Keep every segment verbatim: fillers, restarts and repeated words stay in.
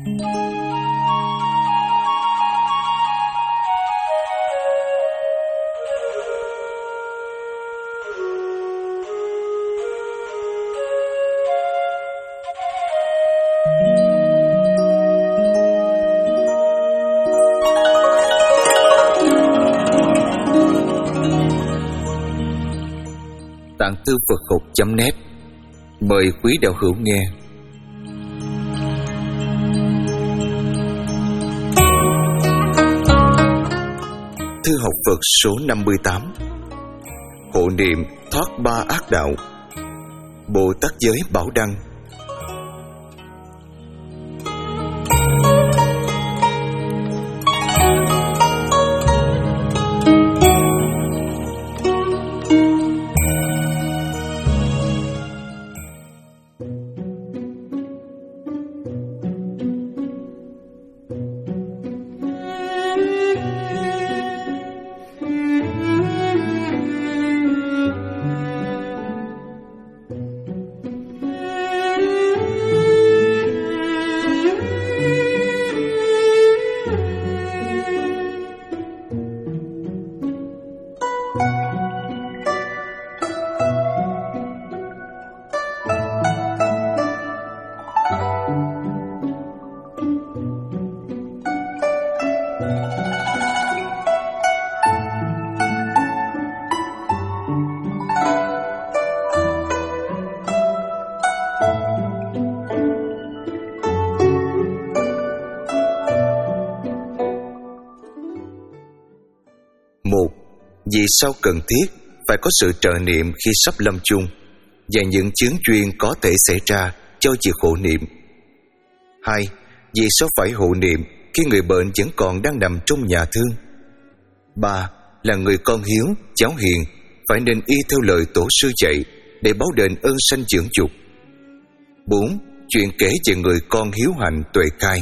Tạng Thư Phật Học chấm net mời quý đạo hữu nghe. Thư học Phật số năm mươi tám. Hộ niệm thoát ba ác đạo. Bồ Tát Giới Bảo Đăng. Một, vì sao cần thiết phải có sự trợ niệm khi sắp lâm chung và những chướng duyên có thể xảy ra cho việc hộ niệm. Hai, vì sao phải hộ niệm khi người bệnh vẫn còn đang nằm trong nhà thương. Ba, là người con hiếu, cháu hiền phải nên y theo lời tổ sư dạy để báo đền ơn sanh dưỡng dục. Bốn, chuyện kể về người con hiếu hạnh tuệ cai.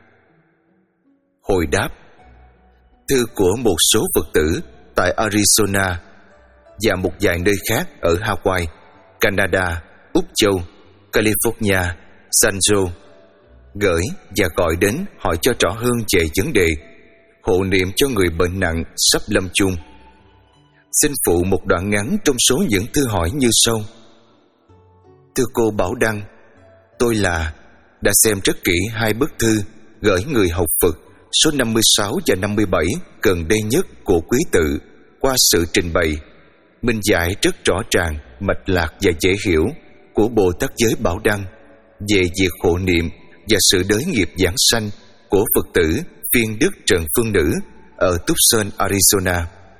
Hồi đáp. Thư của một số Phật tử tại Arizona và một vài nơi khác ở Hawaii, Canada, Úc Châu, California, San Jose gửi và gọi đến hỏi cho rõ hơn về vấn đề hộ niệm cho người bệnh nặng sắp lâm chung. Xin phụ một đoạn ngắn trong số những thư hỏi như sau. Thưa cô Bảo Đăng, tôi là đã xem rất kỹ hai bức thư gửi người học Phật số năm mươi sáu và năm mươi bảy gần đây nhất của quý tự qua sự trình bày, minh giải rất rõ ràng, mạch lạc và dễ hiểu của Bồ Tát Giới Bảo Đăng về việc hộ niệm và sự đới nghiệp giảng sanh của Phật tử Phiên Đức Trần Phương Nữ ở Tucson, Arizona.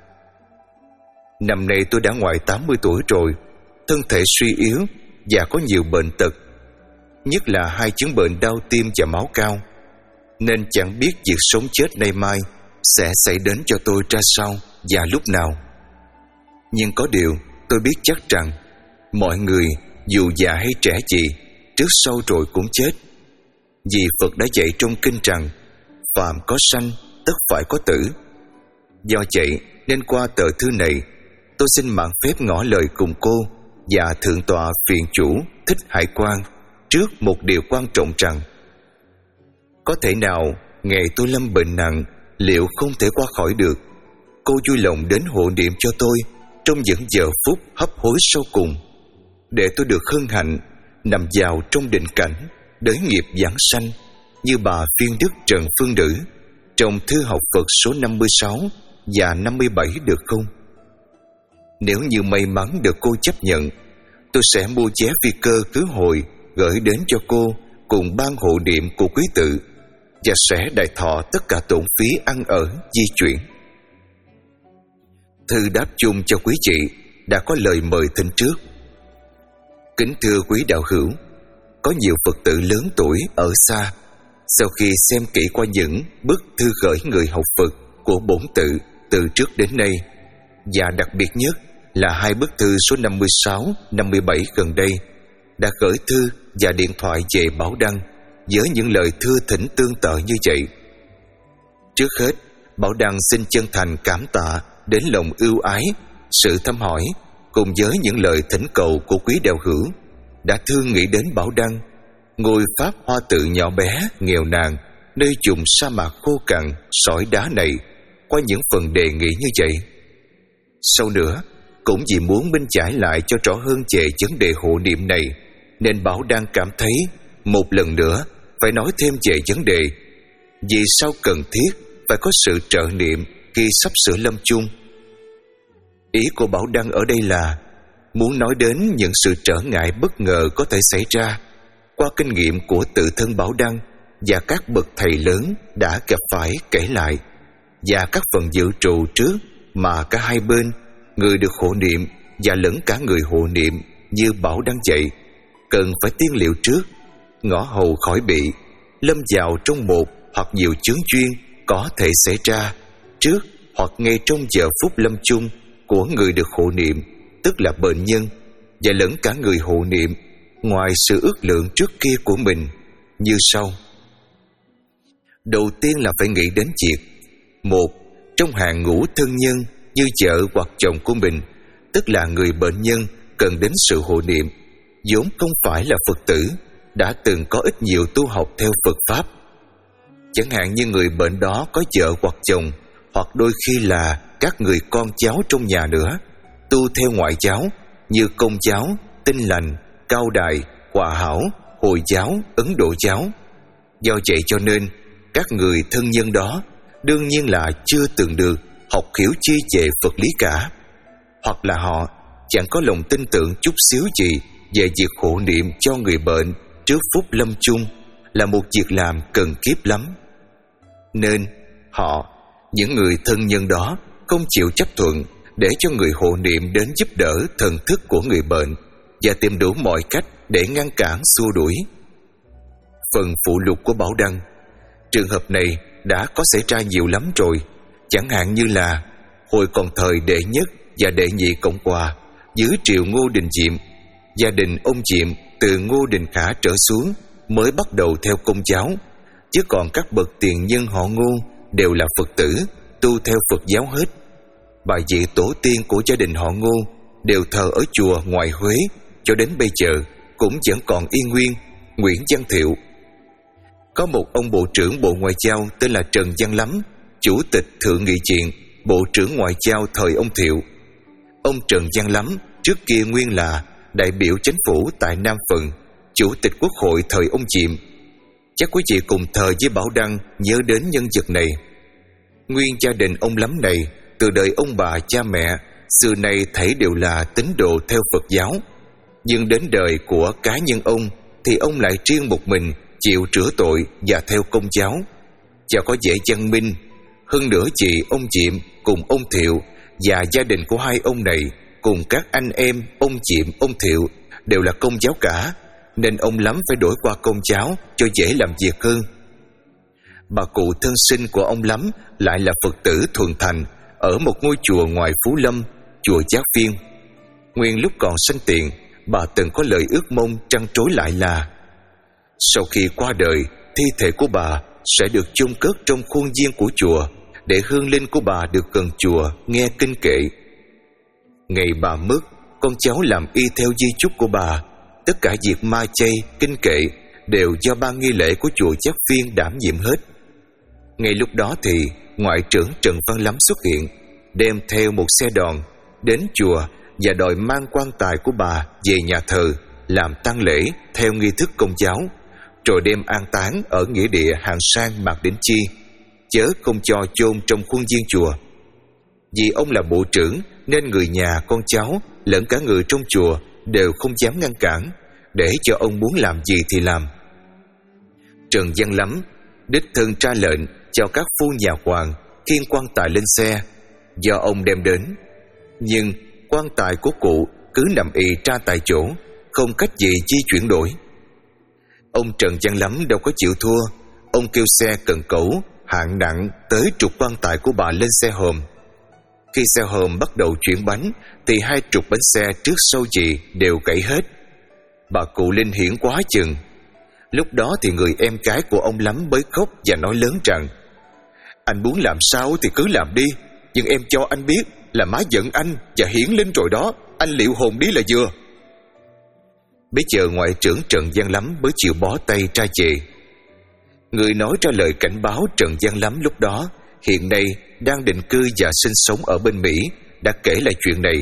Năm nay tôi đã ngoài tám mươi tuổi rồi, thân thể suy yếu và có nhiều bệnh tật, nhất là hai chứng bệnh đau tim và máu cao, nên chẳng biết việc sống chết nay mai sẽ xảy đến cho tôi ra sao và lúc nào. Nhưng có điều tôi biết chắc rằng mọi người dù già hay trẻ gì, trước sau rồi cũng chết. Vì Phật đã dạy trong kinh rằng phàm có sanh tất phải có tử. Do vậy nên qua tờ thư này, tôi xin mạn phép ngỏ lời cùng cô và Thượng tọa Viện Chủ Thích Hải Quang trước một điều quan trọng rằng có thể nào ngày tôi lâm bệnh nặng liệu không thể qua khỏi được, cô vui lòng đến hộ niệm cho tôi trong những giờ phút hấp hối sau cùng, để tôi được hân hạnh nằm vào trong định cảnh đới nghiệp giảng sanh như bà Phiên Đức Trần Phương Nữ trong thư học Phật số năm mươi sáu và năm mươi bảy được không? Nếu như may mắn được cô chấp nhận, tôi sẽ mua vé phi cơ khứ hồi gửi đến cho cô cùng ban hộ niệm của quý tự và sẽ đại thọ tất cả tổn phí ăn ở di chuyển. Thư đáp chung cho quý chị đã có lời mời thỉnh trước. Kính thưa quý đạo hữu, có nhiều Phật tử lớn tuổi ở xa, sau khi xem kỹ qua những bức thư gửi người học Phật của bổn tự từ trước đến nay, và đặc biệt nhất là hai bức thư số năm mươi sáu, năm mươi bảy gần đây, đã gửi thư và điện thoại về Bảo Đăng với những lời thưa thỉnh tương tự như vậy. Trước hết, Bảo Đăng xin chân thành cảm tạ đến lòng ưu ái, sự thăm hỏi cùng với những lời thỉnh cầu của quý đạo hữu đã thương nghĩ đến Bảo Đăng ngôi pháp hoa tự nhỏ bé, nghèo nàn, nơi vùng sa mạc khô cằn, sỏi đá này qua những phần đề nghị như vậy. Sau nữa, cũng vì muốn minh giải lại cho rõ hơn về vấn đề hộ niệm này, nên Bảo Đăng cảm thấy một lần nữa phải nói thêm về vấn đề vì sao cần thiết phải có sự trợ niệm khi sắp sửa lâm chung. Ý của Bảo Đăng ở đây là muốn nói đến những sự trở ngại bất ngờ có thể xảy ra qua kinh nghiệm của tự thân Bảo Đăng và các bậc thầy lớn đã gặp phải kể lại, và các phần dự trù trước mà cả hai bên, người được hộ niệm và lẫn cả người hộ niệm như Bảo Đăng dạy, cần phải tiên liệu trước, ngõ hầu khỏi bị lâm vào trong một hoặc nhiều chướng duyên có thể xảy ra trước hoặc ngay trong giờ phút lâm chung của người được hộ niệm, tức là bệnh nhân, và lẫn cả người hộ niệm, ngoài sự ước lượng trước kia của mình, như sau. Đầu tiên là phải nghĩ đến việc một, trong hàng ngũ thân nhân như vợ hoặc chồng của mình, tức là người bệnh nhân cần đến sự hộ niệm, vốn không phải là Phật tử, đã từng có ít nhiều tu học theo Phật Pháp. Chẳng hạn như người bệnh đó có vợ hoặc chồng, hoặc đôi khi là các người con cháu trong nhà nữa, tu theo ngoại giáo như Công giáo, Tin lành, Cao đài, Hòa hảo, Hồi giáo, Ấn Độ giáo. Do vậy cho nên các người thân nhân đó đương nhiên là chưa từng được học hiểu chi về Phật lý cả, hoặc là họ chẳng có lòng tin tưởng chút xíu gì về việc hộ niệm cho người bệnh trước phút lâm chung là một việc làm cần kiếp lắm. Nên họ, những người thân nhân đó, không chịu chấp thuận để cho người hộ niệm đến giúp đỡ thần thức của người bệnh và tìm đủ mọi cách để ngăn cản xua đuổi. Phần phụ lục của Bảo Đăng, trường hợp này đã có xảy ra nhiều lắm rồi. Chẳng hạn như là hồi còn thời đệ nhất và đệ nhị Cộng hòa dưới triều Ngô Đình Diệm, gia đình ông Diệm từ Ngô Đình Khả trở xuống mới bắt đầu theo Công giáo, chứ còn các bậc tiền nhân họ Ngô đều là Phật tử, tu theo Phật giáo hết. Bài vị tổ tiên của gia đình họ Ngô đều thờ ở chùa ngoài Huế, cho đến bây giờ cũng vẫn còn y nguyên. Nguyễn Văn Thiệu. Có một ông bộ trưởng Bộ Ngoại giao tên là Trần Văn Lắm, chủ tịch Thượng nghị viện, Bộ trưởng Ngoại giao thời ông Thiệu. Ông Trần Văn Lắm trước kia nguyên là đại biểu chính phủ tại Nam Phần, chủ tịch Quốc hội thời ông Diệm. Chắc quý vị cùng thời với Bảo Đăng nhớ đến nhân vật này. Nguyên gia đình ông Lắm này, từ đời ông bà cha mẹ, xưa nay thảy đều là tín đồ theo Phật giáo. Nhưng đến đời của cá nhân ông thì ông lại riêng một mình chịu rửa tội và theo Công giáo, và có vẻ văn minh. Hơn nữa vì ông Diệm cùng ông Thiệu và gia đình của hai ông này cùng các anh em ông Diệm, ông Thiệu đều là Công giáo cả, nên ông Lắm phải đổi qua Công giáo cho dễ làm việc hơn. Bà cụ thân sinh của ông Lắm lại là Phật tử thuần thành ở một ngôi chùa ngoài Phú Lâm, chùa Giác Phiên. Nguyên lúc còn sanh tiền, bà từng có lời ước mong trăn trối lại là sau khi qua đời, thi thể của bà sẽ được chôn cất trong khuôn viên của chùa, để hương linh của bà được gần chùa nghe kinh kệ. Ngày bà mất, con cháu làm y theo di chúc của bà. Tất cả việc ma chay, kinh kệ đều do ban nghi lễ của chùa Giác Phiên đảm nhiệm hết. Ngay lúc đó thì ngoại trưởng Trần Văn Lắm xuất hiện, đem theo một xe đòn đến chùa và đòi mang quan tài của bà về nhà thờ làm tang lễ theo nghi thức Công giáo, rồi đem an táng ở nghĩa địa Hàng Sang Mạc Đỉnh Chi, chớ không cho chôn trong khuôn viên chùa. Vì ông là bộ trưởng nên người nhà, con cháu lẫn cả người trong chùa đều không dám ngăn cản, để cho ông muốn làm gì thì làm. Trần Văn Lắm đích thân ra lệnh cho các phu nhà hoàng khiêng quan tài lên xe do ông đem đến, nhưng quan tài của cụ cứ nằm ì ra tại chỗ, không cách gì di chuyển đổi. Ông Trần Văn Lắm đâu có chịu thua, ông kêu xe cần cẩu hạng nặng tới trục quan tài của bà lên xe hòm. Khi xe hòm bắt đầu chuyển bánh thì hai trục bánh xe trước sau gì đều gãy hết. Bà cụ linh hiển quá chừng. Lúc đó thì người em gái của ông Lắm bới khóc và nói lớn rằng: "Anh muốn làm sao thì cứ làm đi, nhưng em cho anh biết là má giận anh và hiển linh rồi đó, anh liệu hồn đi là vừa." Bây giờ ngoại trưởng Trần Văn Lắm mới chịu bó tay ra về. Người nói ra lời cảnh báo Trần Văn Lắm lúc đó hiện nay đang định cư và sinh sống ở bên Mỹ đã kể lại chuyện này.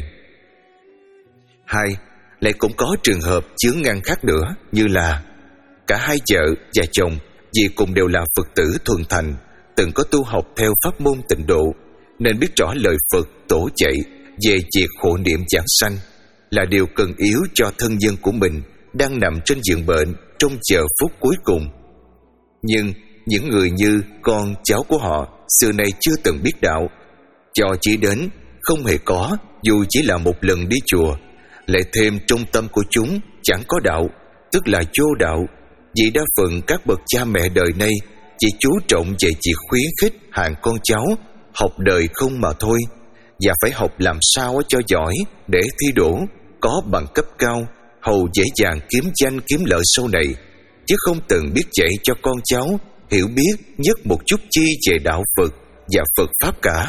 Hai, lại cũng có trường hợp chướng ngăn khác nữa, như là cả hai vợ và chồng vì cùng đều là Phật tử thuần thành, từng có tu học theo pháp môn Tịnh Độ, nên biết rõ lời Phật tổ dạy về việc hộ niệm giảng sanh là điều cần yếu cho thân nhân của mình đang nằm trên giường bệnh trong giờ phút cuối cùng. Nhưng những người như con cháu của họ xưa nay chưa từng biết đạo, cho chỉ đến không hề có dù chỉ là một lần đi chùa, lại thêm trong tâm của chúng chẳng có đạo, tức là vô đạo. Vì đa phần các bậc cha mẹ đời nay chỉ chú trọng về việc khuyến khích hàng con cháu học đời không mà thôi, và phải học làm sao cho giỏi để thi đỗ, có bằng cấp cao, hầu dễ dàng kiếm danh kiếm lợi sau này, chứ không từng biết dạy cho con cháu hiểu biết nhất một chút chi về đạo Phật và Phật Pháp cả.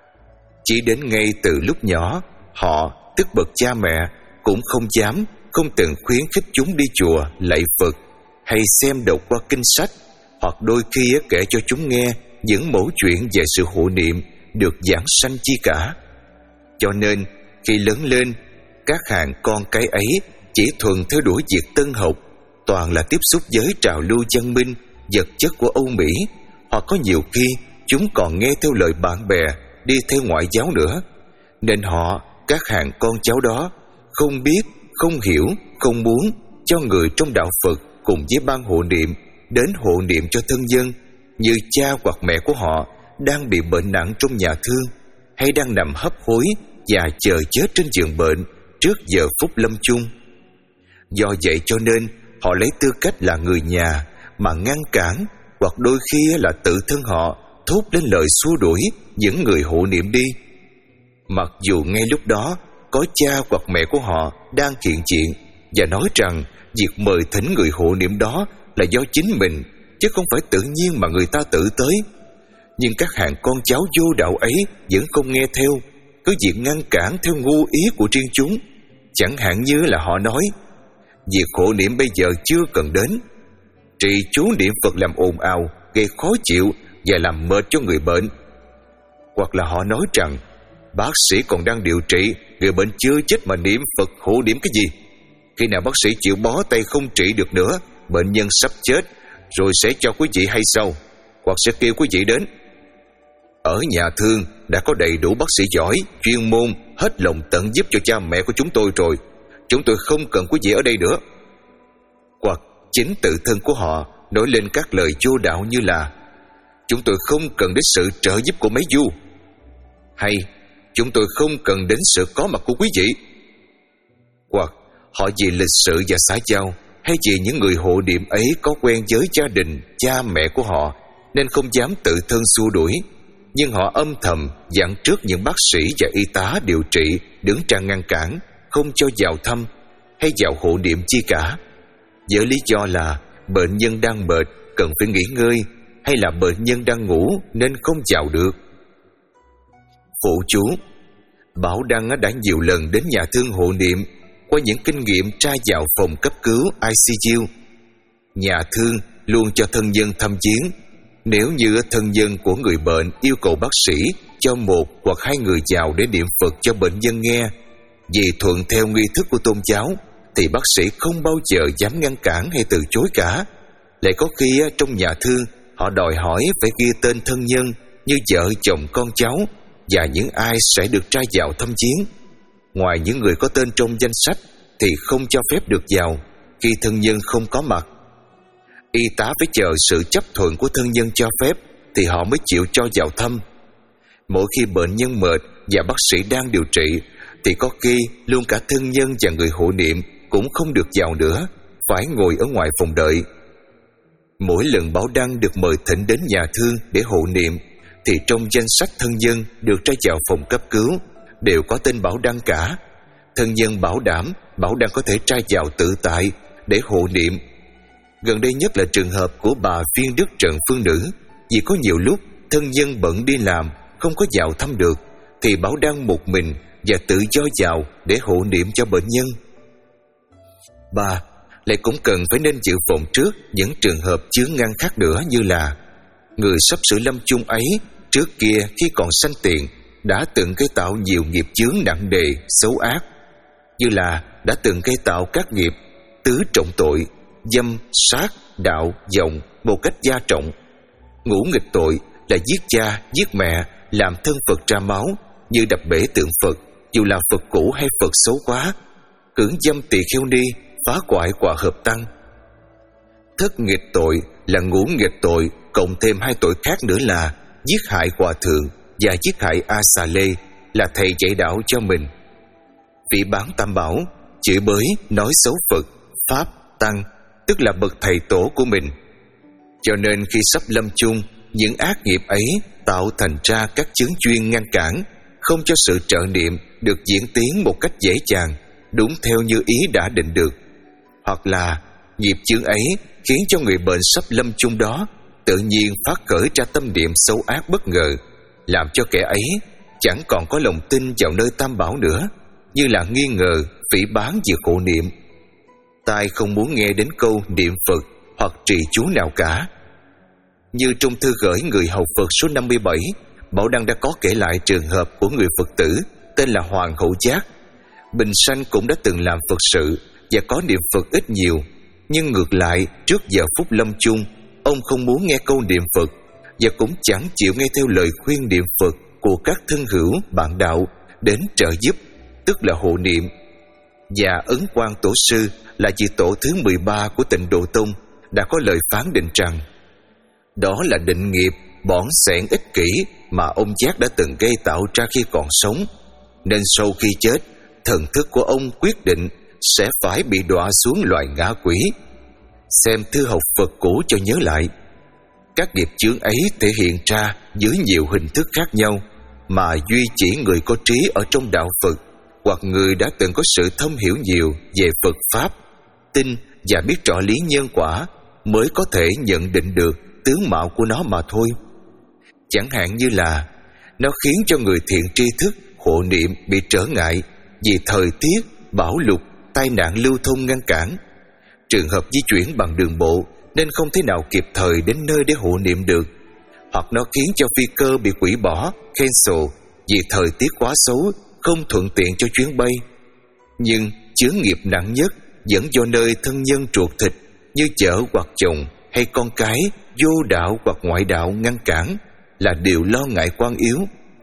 Chỉ đến ngay từ lúc nhỏ, họ, tức bậc cha mẹ, cũng không dám, không từng khuyến khích chúng đi chùa lạy Phật hay xem đọc qua kinh sách, hoặc đôi khi kể cho chúng nghe những mẩu chuyện về sự hộ niệm được giảng sanh chi cả. Cho nên khi lớn lên, các hàng con cái ấy chỉ thuần theo đuổi việc tân học, toàn là tiếp xúc với trào lưu văn minh vật chất của Âu Mỹ, hoặc có nhiều khi chúng còn nghe theo lời bạn bè đi theo ngoại giáo nữa. Nên họ, các hàng con cháu đó, không biết, không hiểu, không muốn cho người trong đạo Phật cùng với ban hộ niệm đến hộ niệm cho thân nhân, như cha hoặc mẹ của họ đang bị bệnh nặng trong nhà thương, hay đang nằm hấp hối và chờ chết trên giường bệnh trước giờ phút lâm chung. Do vậy cho nên họ lấy tư cách là người nhà mà ngăn cản, hoặc đôi khi là tự thân họ thốt lên lời xua đuổi những người hộ niệm đi, mặc dù ngay lúc đó có cha hoặc mẹ của họ đang hiện diện và nói rằng việc mời thỉnh người hộ niệm đó là do chính mình, chứ không phải tự nhiên mà người ta tự tới. Nhưng các hàng con cháu vô đạo ấy vẫn không nghe theo, cứ việc ngăn cản theo ngu ý của riêng chúng. Chẳng hạn như là họ nói việc hộ niệm bây giờ chưa cần đến, trì chú niệm Phật làm ồn ào, gây khó chịu và làm mệt cho người bệnh. Hoặc là họ nói rằng bác sĩ còn đang điều trị, người bệnh chưa chết mà niệm Phật hộ niệm cái gì? Khi nào bác sĩ chịu bó tay không trị được nữa, bệnh nhân sắp chết, rồi sẽ cho quý vị hay sau, hoặc sẽ kêu quý vị đến. Ở nhà thương đã có đầy đủ bác sĩ giỏi, chuyên môn, hết lòng tận giúp cho cha mẹ của chúng tôi rồi, chúng tôi không cần quý vị ở đây nữa. Hoặc chính tự thân của họ nói lên các lời vô đạo như là chúng tôi không cần đến sự trợ giúp của mấy du, hay chúng tôi không cần đến sự có mặt của quý vị. Hoặc họ vì lịch sự và xã giao, hay vì những người hộ niệm ấy có quen với gia đình, cha mẹ của họ, nên không dám tự thân xua đuổi, nhưng họ âm thầm dặn trước những bác sĩ và y tá điều trị đứng ra ngăn cản, không cho vào thăm hay vào hộ niệm chi cả, với lý do là bệnh nhân đang mệt cần phải nghỉ ngơi, hay là bệnh nhân đang ngủ nên không vào được. Phụ chú: Bảo Đăng đã nhiều lần đến nhà thương hộ niệm qua những kinh nghiệm tra vào phòng cấp cứu I C U. Nhà thương luôn cho thân nhân thăm viếng. Nếu như thân nhân của người bệnh yêu cầu bác sĩ cho một hoặc hai người vào để niệm Phật cho bệnh nhân nghe, vì thuận theo nghi thức của tôn giáo, thì bác sĩ không bao giờ dám ngăn cản hay từ chối cả. Lại có khi trong nhà thương họ đòi hỏi phải ghi tên thân nhân như vợ chồng con cháu và những ai sẽ được tra vào thăm viếng. Ngoài những người có tên trong danh sách thì không cho phép được vào khi thân nhân không có mặt. Y tá phải chờ sự chấp thuận của thân nhân cho phép thì họ mới chịu cho vào thăm. Mỗi khi bệnh nhân mệt và bác sĩ đang điều trị thì có khi luôn cả thân nhân và người hộ niệm cũng không được vào nữa, phải ngồi ở ngoài phòng đợi. Mỗi lần Bảo Đăng được mời thỉnh đến nhà thương để hộ niệm thì trong danh sách thân nhân được tra vào phòng cấp cứu đều có tên Bảo Đăng cả. Thân nhân bảo đảm Bảo Đăng có thể tra vào tự tại để hộ niệm. Gần đây nhất là trường hợp của bà Phiên Đức Trần Phương Nữ. Vì có nhiều lúc thân nhân bận đi làm không có vào thăm được, thì Bảo Đăng một mình và tự do vào để hộ niệm cho bệnh nhân. Ba, lại cũng cần phải nên dự phòng trước những trường hợp chướng ngăn khác nữa, như là người sắp sửa lâm chung ấy trước kia khi còn sanh tiền đã từng gây tạo nhiều nghiệp chướng nặng nề xấu ác, như là đã từng gây tạo các nghiệp tứ trọng tội: dâm, sát, đạo, vọng một cách gia trọng. Ngũ nghịch tội là giết cha, giết mẹ, làm thân Phật ra máu, như đập bể tượng Phật dù là Phật cũ hay Phật xấu quá, cưỡng dâm tỳ kheo ni, phá hoại quả hợp tăng. Thất nghịch tội là ngũ nghịch tội cộng thêm hai tội khác nữa là giết hại hòa thượng và giết hại A Xà Lê là thầy dạy đạo cho mình. Phỉ báng Tam Bảo, chửi bới, nói xấu Phật, Pháp, Tăng, tức là bậc thầy tổ của mình. Cho nên khi sắp lâm chung, những ác nghiệp ấy tạo thành ra các chướng duyên ngăn cản, không cho sự trợ niệm được diễn tiến một cách dễ dàng, đúng theo như ý đã định được. Hoặc là nghiệp chướng ấy khiến cho người bệnh sắp lâm chung đó tự nhiên phát khởi ra tâm niệm xấu ác bất ngờ, làm cho kẻ ấy chẳng còn có lòng tin vào nơi Tam Bảo nữa, như là nghi ngờ, phỉ báng về khổ niệm. Tai không muốn nghe đến câu niệm Phật hoặc trì chú nào cả. Như trong thư gửi người hầu Phật số năm mươi bảy, Bảo Đăng đã có kể lại trường hợp của người Phật tử tên là Hoàng Hậu Giác. Bình sanh cũng đã từng làm Phật sự và có niệm Phật ít nhiều, nhưng ngược lại trước giờ phút lâm chung, ông không muốn nghe câu niệm Phật và cũng chẳng chịu nghe theo lời khuyên niệm Phật của các thân hữu bạn đạo đến trợ giúp, tức là hộ niệm. Và Ấn Quang Tổ sư là vị tổ thứ mười ba của Tịnh Độ Tông đã có lời phán định rằng đó là định nghiệp bỏn xẻn ích kỷ mà ông Giác đã từng gây tạo ra khi còn sống, nên sau khi chết, thần thức của ông quyết định sẽ phải bị đọa xuống loài ngã quỷ. Xem thư học Phật cũ cho nhớ lại. Các nghiệp chướng ấy thể hiện ra dưới nhiều hình thức khác nhau, mà duy chỉ người có trí ở trong đạo Phật hoặc người đã từng có sự thâm hiểu nhiều về Phật Pháp, tin và biết rõ lý nhân quả mới có thể nhận định được tướng mạo của nó mà thôi. Chẳng hạn như là nó khiến cho người thiện tri thức hộ niệm bị trở ngại vì thời tiết, bão lụt, tai nạn lưu thông ngăn cản. Trường hợp di chuyển bằng đường bộ nên không thể nào kịp thời đến nơi để hộ niệm được. Hoặc nó khiến cho phi cơ bị hủy bỏ, cancel vì thời tiết quá xấu, không thuận tiện cho chuyến bay. Nhưng chướng nghiệp nặng nhất vẫn do nơi thân nhân ruột thịt như vợ hoặc chồng hay con cái vô đạo hoặc ngoại đạo ngăn cản là điều lo ngại quan yếu.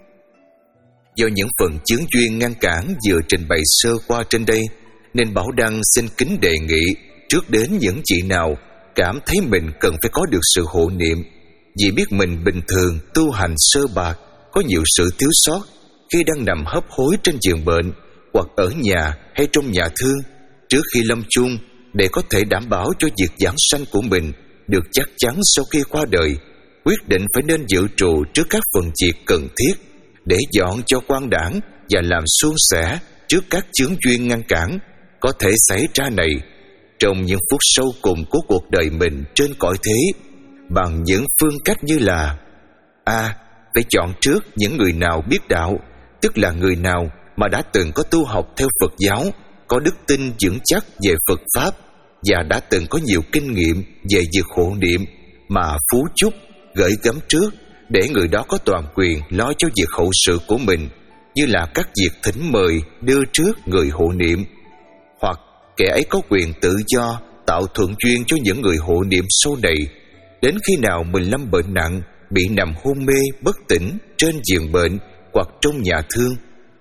Do những phần chướng duyên ngăn cản vừa trình bày sơ qua trên đây, nên Bảo Đăng xin kính đề nghị trước đến những chị nào cảm thấy mình cần phải có được sự hộ niệm, vì biết mình bình thường tu hành sơ bạc, có nhiều sự thiếu sót khi đang nằm hấp hối trên giường bệnh hoặc ở nhà hay trong nhà thương, trước khi lâm chung, để có thể đảm bảo cho việc giảng sanh của mình được chắc chắn sau khi qua đời, quyết định phải nên dự trù trước các phần việc cần thiết để dọn cho quang đãng và làm suôn sẻ trước các chướng duyên ngăn cản có thể xảy ra này trong những phút sâu cùng của cuộc đời mình trên cõi thế, bằng những phương cách như là: A. Phải chọn trước những người nào biết đạo, tức là người nào mà đã từng có tu học theo Phật giáo, có đức tin vững chắc về Phật Pháp và đã từng có nhiều kinh nghiệm về việc hộ niệm, mà phú chúc gửi gắm trước để người đó có toàn quyền lo cho việc hậu sự của mình, như là các việc thỉnh mời đưa trước người hộ niệm. Hoặc kẻ ấy có quyền tự do tạo thuận duyên cho những người hộ niệm sau này, đến khi nào mình lâm bệnh nặng, bị nằm hôn mê bất tỉnh trên giường bệnh hoặc trong nhà thương.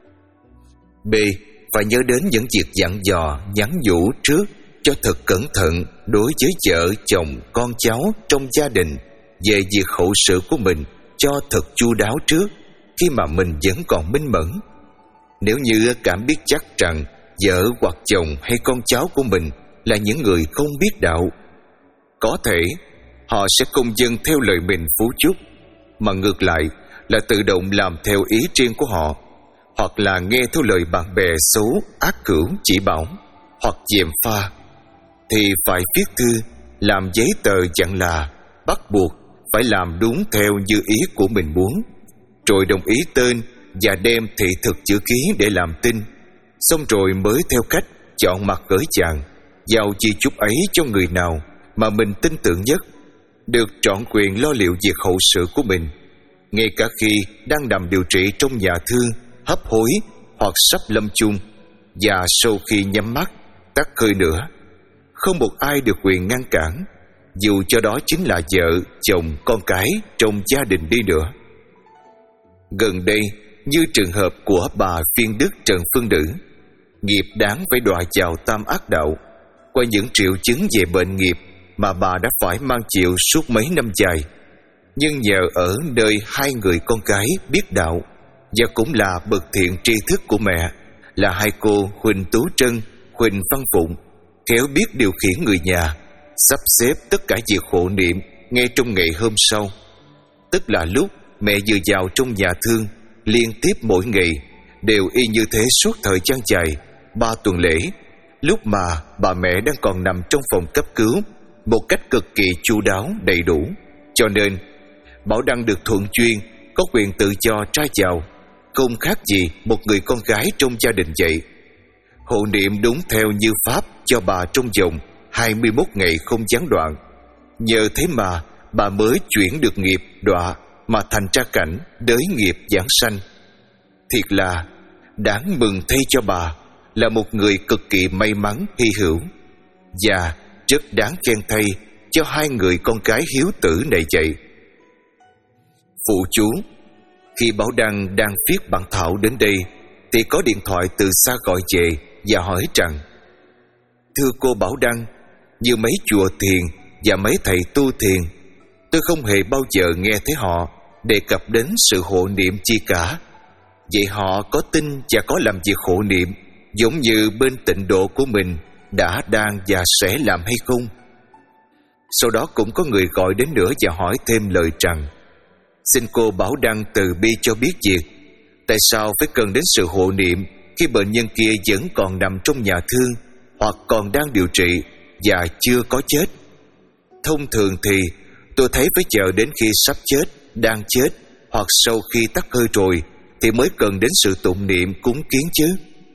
B. Phải nhớ đến những việc dặn dò nhắn nhủ trước cho thật cẩn thận đối với vợ, chồng, con cháu trong gia đình về việc hậu sự của mình cho thật chu đáo trước khi mà mình vẫn còn minh mẫn. Nếu như cảm biết chắc rằng vợ hoặc chồng hay con cháu của mình là những người không biết đạo, có thể họ sẽ không dâng theo lời mình phú chúc, mà ngược lại là tự động làm theo ý riêng của họ, hoặc là nghe theo lời bạn bè xấu ác cửu chỉ bảo, hoặc gièm pha, thì phải viết thư, làm giấy tờ dặn là bắt buộc phải làm đúng theo như ý của mình muốn, rồi đồng ý tên và đem thị thực chữ ký để làm tin, xong rồi mới theo cách chọn mặt gửi chàng, giao di chúc ấy cho người nào mà mình tin tưởng nhất, được trọn quyền lo liệu việc hậu sự của mình, ngay cả khi đang nằm điều trị trong nhà thương, hấp hối hoặc sắp lâm chung, và sau khi nhắm mắt tắt hơi nữa. Không một ai được quyền ngăn cản, dù cho đó chính là vợ, chồng, con cái trong gia đình đi nữa. Gần đây, như trường hợp của bà Phiên Đức Trần Phương Nữ, nghiệp đáng phải đọa vào tam ác đạo. Qua những triệu chứng về bệnh nghiệp mà bà đã phải mang chịu suốt mấy năm dài, nhưng nhờ ở nơi hai người con cái biết đạo và cũng là bậc thiện tri thức của mẹ là hai cô Huỳnh Tú Trân, Huỳnh Văn Phụng, khéo biết điều khiển người nhà, sắp xếp tất cả việc hộ niệm ngay trong ngày hôm sau, tức là lúc mẹ vừa vào trong nhà thương. Liên tiếp mỗi ngày đều y như thế suốt thời gian dài ba tuần lễ, lúc mà bà mẹ đang còn nằm trong phòng cấp cứu một cách cực kỳ chu đáo đầy đủ. Cho nên Bảo Đăng được thuận duyên có quyền tự do ra vào, không khác gì một người con gái trong gia đình vậy. Hộ niệm đúng theo như pháp cho bà trong vòng hai mươi mốt ngày không gián đoạn. Nhờ thế mà bà mới chuyển được nghiệp đọa mà thành ra cảnh đới nghiệp giảng sanh. Thiệt là đáng mừng thay cho bà, là một người cực kỳ may mắn hy hữu, và rất đáng khen thay cho hai người con cái hiếu tử này vậy. Phụ chú: khi Bảo Đăng đang viết bản thảo đến đây thì có điện thoại từ xa gọi về và hỏi rằng: thưa cô Bảo Đăng, như mấy chùa thiền và mấy thầy tu thiền, tôi không hề bao giờ nghe thấy họ đề cập đến sự hộ niệm chi cả. Vậy họ có tin và có làm việc hộ niệm giống như bên tịnh độ của mình đã, đang và sẽ làm hay không? Sau đó cũng có người gọi đến nữa và hỏi thêm lời rằng: xin cô Bảo Đăng từ bi cho biết việc tại sao phải cần đến sự hộ niệm khi bệnh nhân kia vẫn còn nằm trong nhà thương hoặc còn đang điều trị và chưa có chết. Thông thường thì tôi thấy phải chờ đến khi sắp chết, đang chết hoặc sau khi tắt hơi rồi thì mới cần đến sự tụng niệm cúng kiến chứ.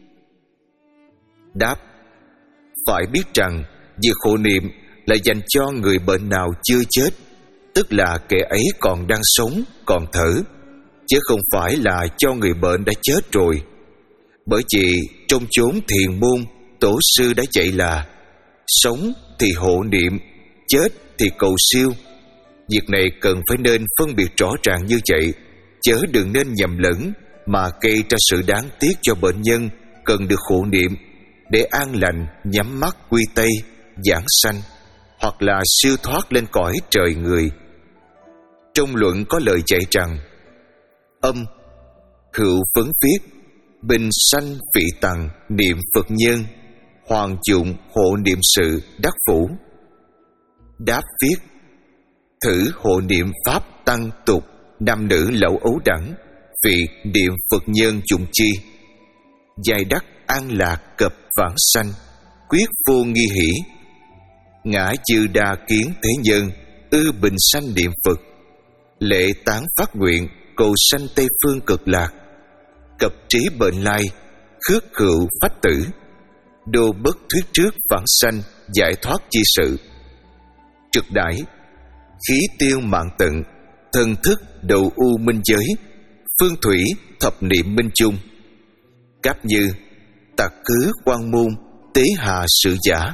Đáp: phải biết rằng việc hộ niệm là dành cho người bệnh nào chưa chết, tức là kẻ ấy còn đang sống, còn thở, chứ không phải là cho người bệnh đã chết rồi. Bởi vì trong chốn thiền môn, tổ sư đã dạy là sống thì hộ niệm, chết thì cầu siêu. Việc này cần phải nên phân biệt rõ ràng như vậy, chớ đừng nên nhầm lẫn mà gây ra sự đáng tiếc cho bệnh nhân cần được hộ niệm để an lành, nhắm mắt quy tây, giảng sanh, hoặc là siêu thoát lên cõi trời người. Trong luận có lời dạy rằng: âm hữu vấn viết, bình sanh vị tằng niệm Phật nhân, hoàng dụng hộ niệm sự đắc phủ. Đáp viết: thử hộ niệm pháp tăng tục, nam nữ lậu ấu đẳng, vị niệm Phật nhân dụng chi, giai đắc an lạc cập vãng sanh, quyết vô nghi hỷ. Ngã chư đa kiến thế nhân, ư bình sanh niệm Phật, lệ tán phát nguyện cầu sanh Tây phương cực lạc, cập trí bệnh lai, khước hữu phách tử, đô bất thuyết trước vãng sanh giải thoát chi sự. Trực đãi khí tiêu mạng tận, thần thức đầu u minh giới, phương thủy thập niệm minh chung. Cáp như tặc cứ quan môn, tế hạ sự giả.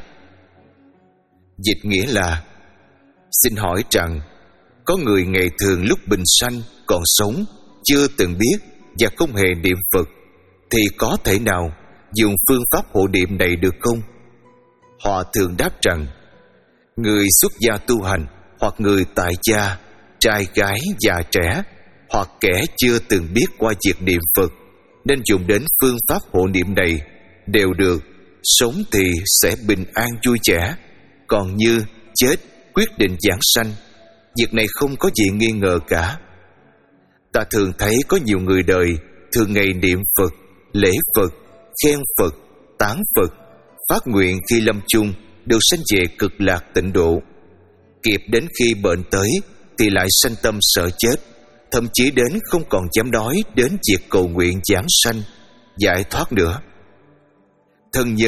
Dịch nghĩa là: xin hỏi rằng có người ngày thường lúc bình sanh còn sống chưa từng biết và không hề niệm Phật, thì có thể nào dùng phương pháp hộ niệm này được không? Họ thường đáp rằng: người xuất gia tu hành, hoặc người tại gia, trai gái già trẻ, hoặc kẻ chưa từng biết qua việc niệm Phật, nên dùng đến phương pháp hộ niệm này đều được, sống thì sẽ bình an vui vẻ, còn như chết quyết định giảng sanh. Việc này không có gì nghi ngờ cả. Ta thường thấy có nhiều người đời thường ngày niệm Phật, lễ Phật, khen Phật, tán Phật, phát nguyện khi lâm chung đều sanh về cực lạc tịnh độ. Kịp đến khi bệnh tới thì lại sanh tâm sợ chết, thậm chí đến không còn dám nói đến việc cầu nguyện giảng sanh, giải thoát nữa. Thân nhân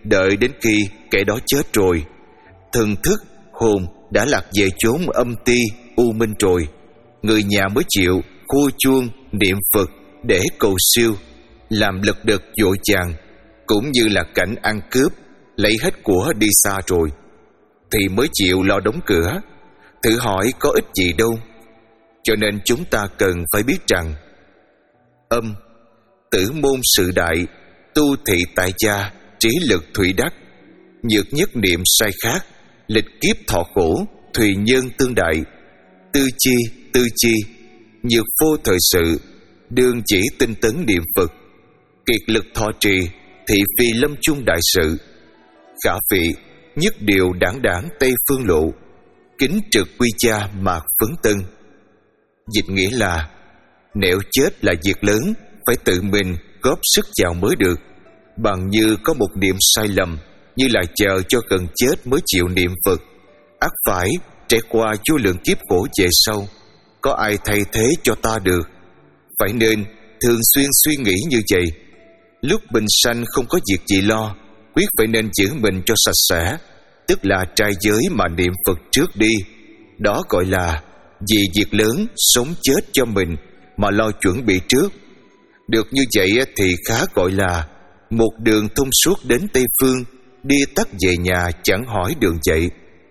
đợi đến khi kẻ đó chết rồi, thần thức hồn đã lạc về chốn âm ti u minh rồi, người nhà mới chịu khua chuông niệm Phật để cầu siêu, làm lật đật vội vàng, cũng như là cảnh ăn cướp lấy hết của đi xa rồi, thì mới chịu lo đóng cửa. Thử hỏi có ích gì đâu. Cho nên chúng ta cần phải biết rằng âm, tử môn sự đại, tu thị tại gia, trí lực thủy đắc, nhược nhất niệm sai khác, lịch kiếp thọ khổ, thùy nhân tương đại, tư chi tư chi, nhược vô thời sự, đương chỉ tinh tấn niệm Phật, kiệt lực thọ trì, thị phi lâm chung đại sự, khả vị nhất điều đảng đảng tây phương lộ, kính trực quy cha mạc phấn tân. Dịch nghĩa là nẻo chết là việc lớn, phải tự mình góp sức vào mới được. Bằng như có một niệm sai lầm, như là chờ cho gần chết mới chịu niệm Phật, ắt phải trải qua vô lượng kiếp khổ về sau, có ai thay thế cho ta được. Phải nên thường xuyên suy nghĩ như vậy. Lúc bình sanh không có việc gì lo, quyết phải nên giữ mình cho sạch sẽ, tức là trai giới mà niệm Phật trước đi. Đó gọi là vì việc lớn sống chết cho mình mà lo chuẩn bị trước. Được như vậy thì khá gọi là một đường thông suốt đến Tây Phương, đi tắt về nhà chẳng hỏi đường chạy.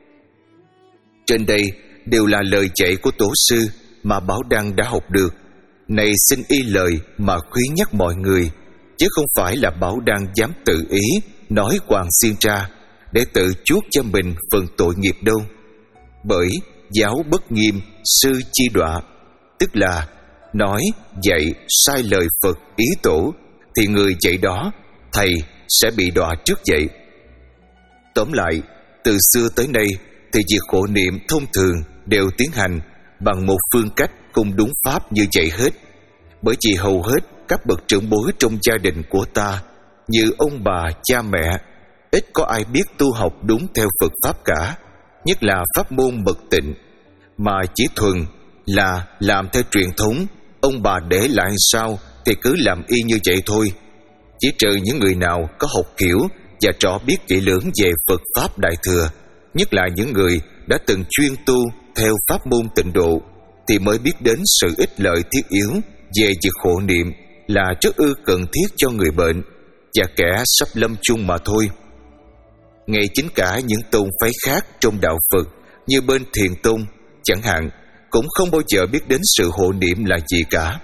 Trên đây đều là lời dạy của tổ sư mà Bảo Đăng đã học được. Này xin y lời mà khuyến nhắc mọi người, chứ không phải là Bảo Đăng dám tự ý nói hoàng xiên ra để tự chuốc cho mình phần tội nghiệp đâu. Bởi giáo bất nghiêm sư chi đọa, tức là nói dạy sai lời Phật ý tổ, thì người dạy đó thầy sẽ bị đọa trước dạy. Tóm lại, từ xưa tới nay thì việc khổ niệm thông thường đều tiến hành bằng một phương cách không đúng pháp như vậy hết. Bởi vì hầu hết các bậc trưởng bối trong gia đình của ta, như ông bà, cha mẹ, ít có ai biết tu học đúng theo Phật pháp cả, nhất là pháp môn mật tịnh, mà chỉ thuần là làm theo truyền thống ông bà để lại sao thì cứ làm y như vậy thôi. Chỉ trừ những người nào có học hiểu và rõ biết kỹ lưỡng về Phật pháp Đại Thừa, nhất là những người đã từng chuyên tu theo pháp môn tịnh độ, thì mới biết đến sự ích lợi thiết yếu về việc hộ niệm là rất ư cần thiết cho người bệnh và kẻ sắp lâm chung mà thôi. Ngay chính cả những tôn phái khác trong đạo Phật như bên Thiền Tông chẳng hạn, cũng không bao giờ biết đến sự hộ niệm là gì cả.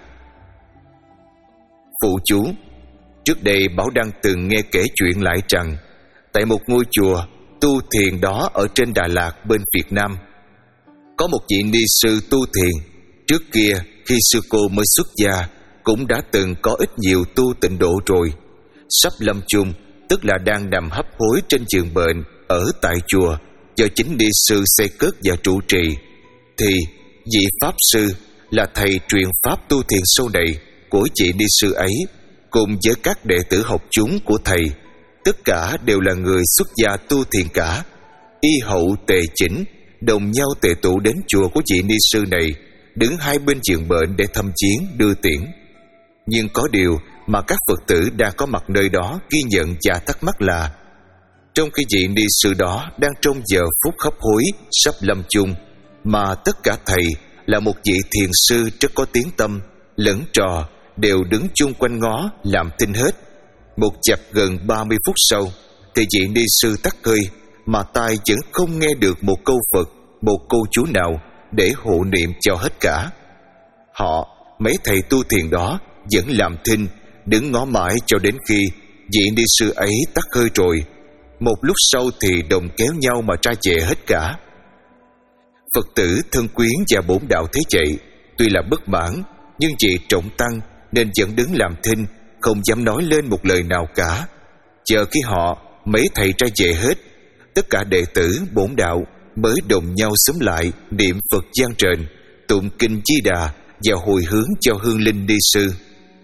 Phụ chú: trước đây Bảo Đăng từng nghe kể chuyện lại rằng tại một ngôi chùa tu thiền đó ở trên Đà Lạt bên Việt Nam, có một vị ni sư tu thiền. Trước kia khi sư cô mới xuất gia cũng đã từng có ít nhiều tu tịnh độ rồi. Sắp lâm chung, tức là đang nằm hấp hối trên giường bệnh ở tại chùa do chính ni sư xây cất và trụ trì, thì vị pháp sư là thầy truyền pháp tu thiền sau này của vị ni sư ấy, cùng với các đệ tử học chúng của thầy, tất cả đều là người xuất gia tu thiền cả, y hậu tề chỉnh, đồng nhau tề tụ đến chùa của vị ni sư này, đứng hai bên giường bệnh để thăm viếng đưa tiễn. Nhưng có điều mà các Phật tử đang có mặt nơi đó ghi nhận và thắc mắc là, trong khi vị ni sư đó đang trong giờ phút hấp hối sắp lâm chung, mà tất cả thầy là một vị thiền sư rất có tiếng tâm lẫn trò đều đứng chung quanh ngó làm thinh hết. Một chập gần ba mươi phút sau thì vị ni sư tắt hơi, mà tai vẫn không nghe được một câu Phật, một câu chú nào để hộ niệm cho hết cả. Họ, mấy thầy tu thiền đó vẫn làm thinh, đứng ngó mãi cho đến khi vị ni sư ấy tắt hơi rồi. Một lúc sau thì đồng kéo nhau mà ra về hết cả. Phật tử thân quyến và bổn đạo thế vậy, tuy là bất mãn, nhưng vì trọng tăng nên vẫn đứng làm thinh, không dám nói lên một lời nào cả. Chờ khi họ mấy thầy ra về hết, tất cả đệ tử bổn đạo mới đồng nhau xúm lại niệm Phật gian trền, tụng kinh Di Đà và hồi hướng cho hương linh ni sư.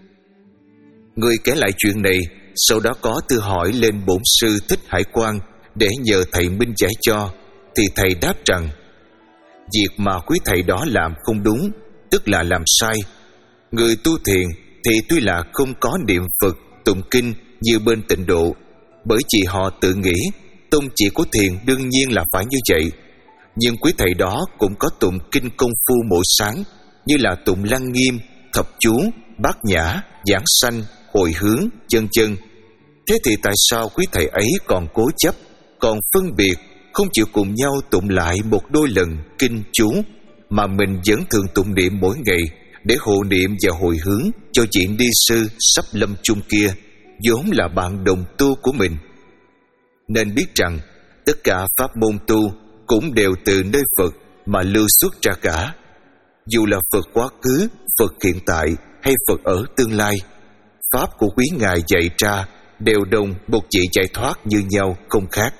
Người kể lại chuyện này sau đó có thư hỏi lên bổn sư Thích Hải Quang để nhờ thầy minh giải cho, thì thầy đáp rằng việc mà quý thầy đó làm không đúng, tức là làm sai. Người tu thiền thì tuy là không có niệm Phật tụng kinh như bên tịnh độ, bởi vì họ tự nghĩ tôn chỉ của thiền đương nhiên là phải như vậy. Nhưng quý thầy đó cũng có tụng kinh công phu mỗi sáng, như là tụng Lăng Nghiêm, Thập Chú, Bát Nhã, Giảng Sanh, Hồi Hướng, chân chân. Thế thì tại sao quý thầy ấy còn cố chấp, còn phân biệt, không chịu cùng nhau tụng lại một đôi lần kinh chú, mà mình vẫn thường tụng niệm mỗi ngày để hộ niệm và hồi hướng cho vị ni sư sắp lâm chung kia, vốn là bạn đồng tu của mình? Nên biết rằng tất cả pháp môn tu cũng đều từ nơi Phật mà lưu xuất ra cả. Dù là Phật quá khứ, Phật hiện tại hay Phật ở tương lai, pháp của quý ngài dạy ra đều đồng một vị giải thoát như nhau, không khác.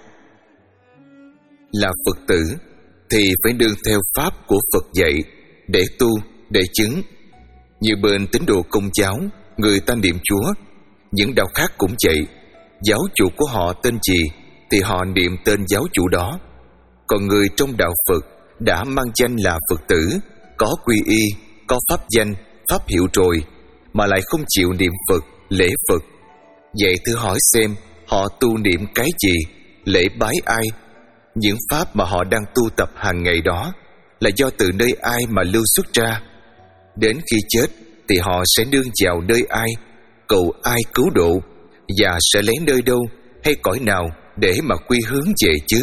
Là Phật tử thì phải nương theo pháp của Phật dạy để tu, để chứng. Như bên tín đồ Công giáo, người ta niệm Chúa, những đạo khác cũng vậy. Giáo chủ của họ tên gì thì họ niệm tên giáo chủ đó. Còn người trong đạo Phật đã mang danh là Phật tử, có quy y, có pháp danh, pháp hiệu rồi, mà lại không chịu niệm Phật, lễ Phật. Vậy thử hỏi xem họ tu niệm cái gì, lễ bái ai? Những pháp mà họ đang tu tập hàng ngày đó là do từ nơi ai mà lưu xuất ra? Đến khi chết thì họ sẽ nương vào nơi ai, cầu ai cứu độ, và sẽ lấy nơi đâu hay cõi nào để mà quy hướng về chứ?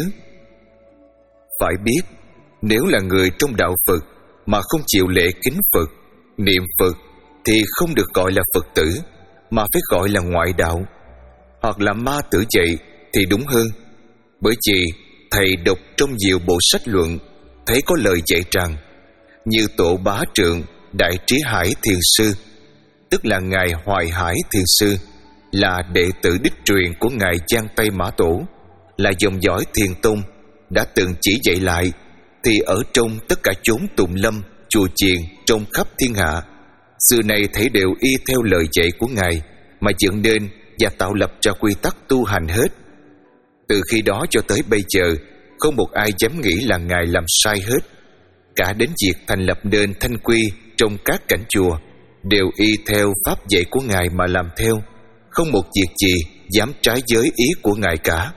Phải biết, nếu là người trong đạo Phật mà không chịu lễ kính Phật, niệm Phật, thì không được gọi là Phật tử, mà phải gọi là ngoại đạo, hoặc là ma tử vậy thì đúng hơn. Bởi vì thầy đọc trong nhiều bộ sách luận thấy có lời dạy rằng, như Tổ Bá Trượng Đại Trí Hải Thiền Sư, tức là ngài Hoài Hải Thiền Sư, là đệ tử đích truyền của ngài Giang Tây Mã Tổ, là dòng dõi Thiền Tông, đã từng chỉ dạy lại, thì ở trong tất cả chốn tùng lâm, chùa chiền trong khắp thiên hạ, xưa nay thấy đều y theo lời dạy của ngài mà dựng nên và tạo lập ra quy tắc tu hành hết. Từ khi đó cho tới bây giờ, không một ai dám nghĩ là ngài làm sai hết. Cả đến việc thành lập nên thanh quy trong các cảnh chùa đều y theo pháp dạy của ngài mà làm theo, không một việc gì dám trái với ý của ngài cả.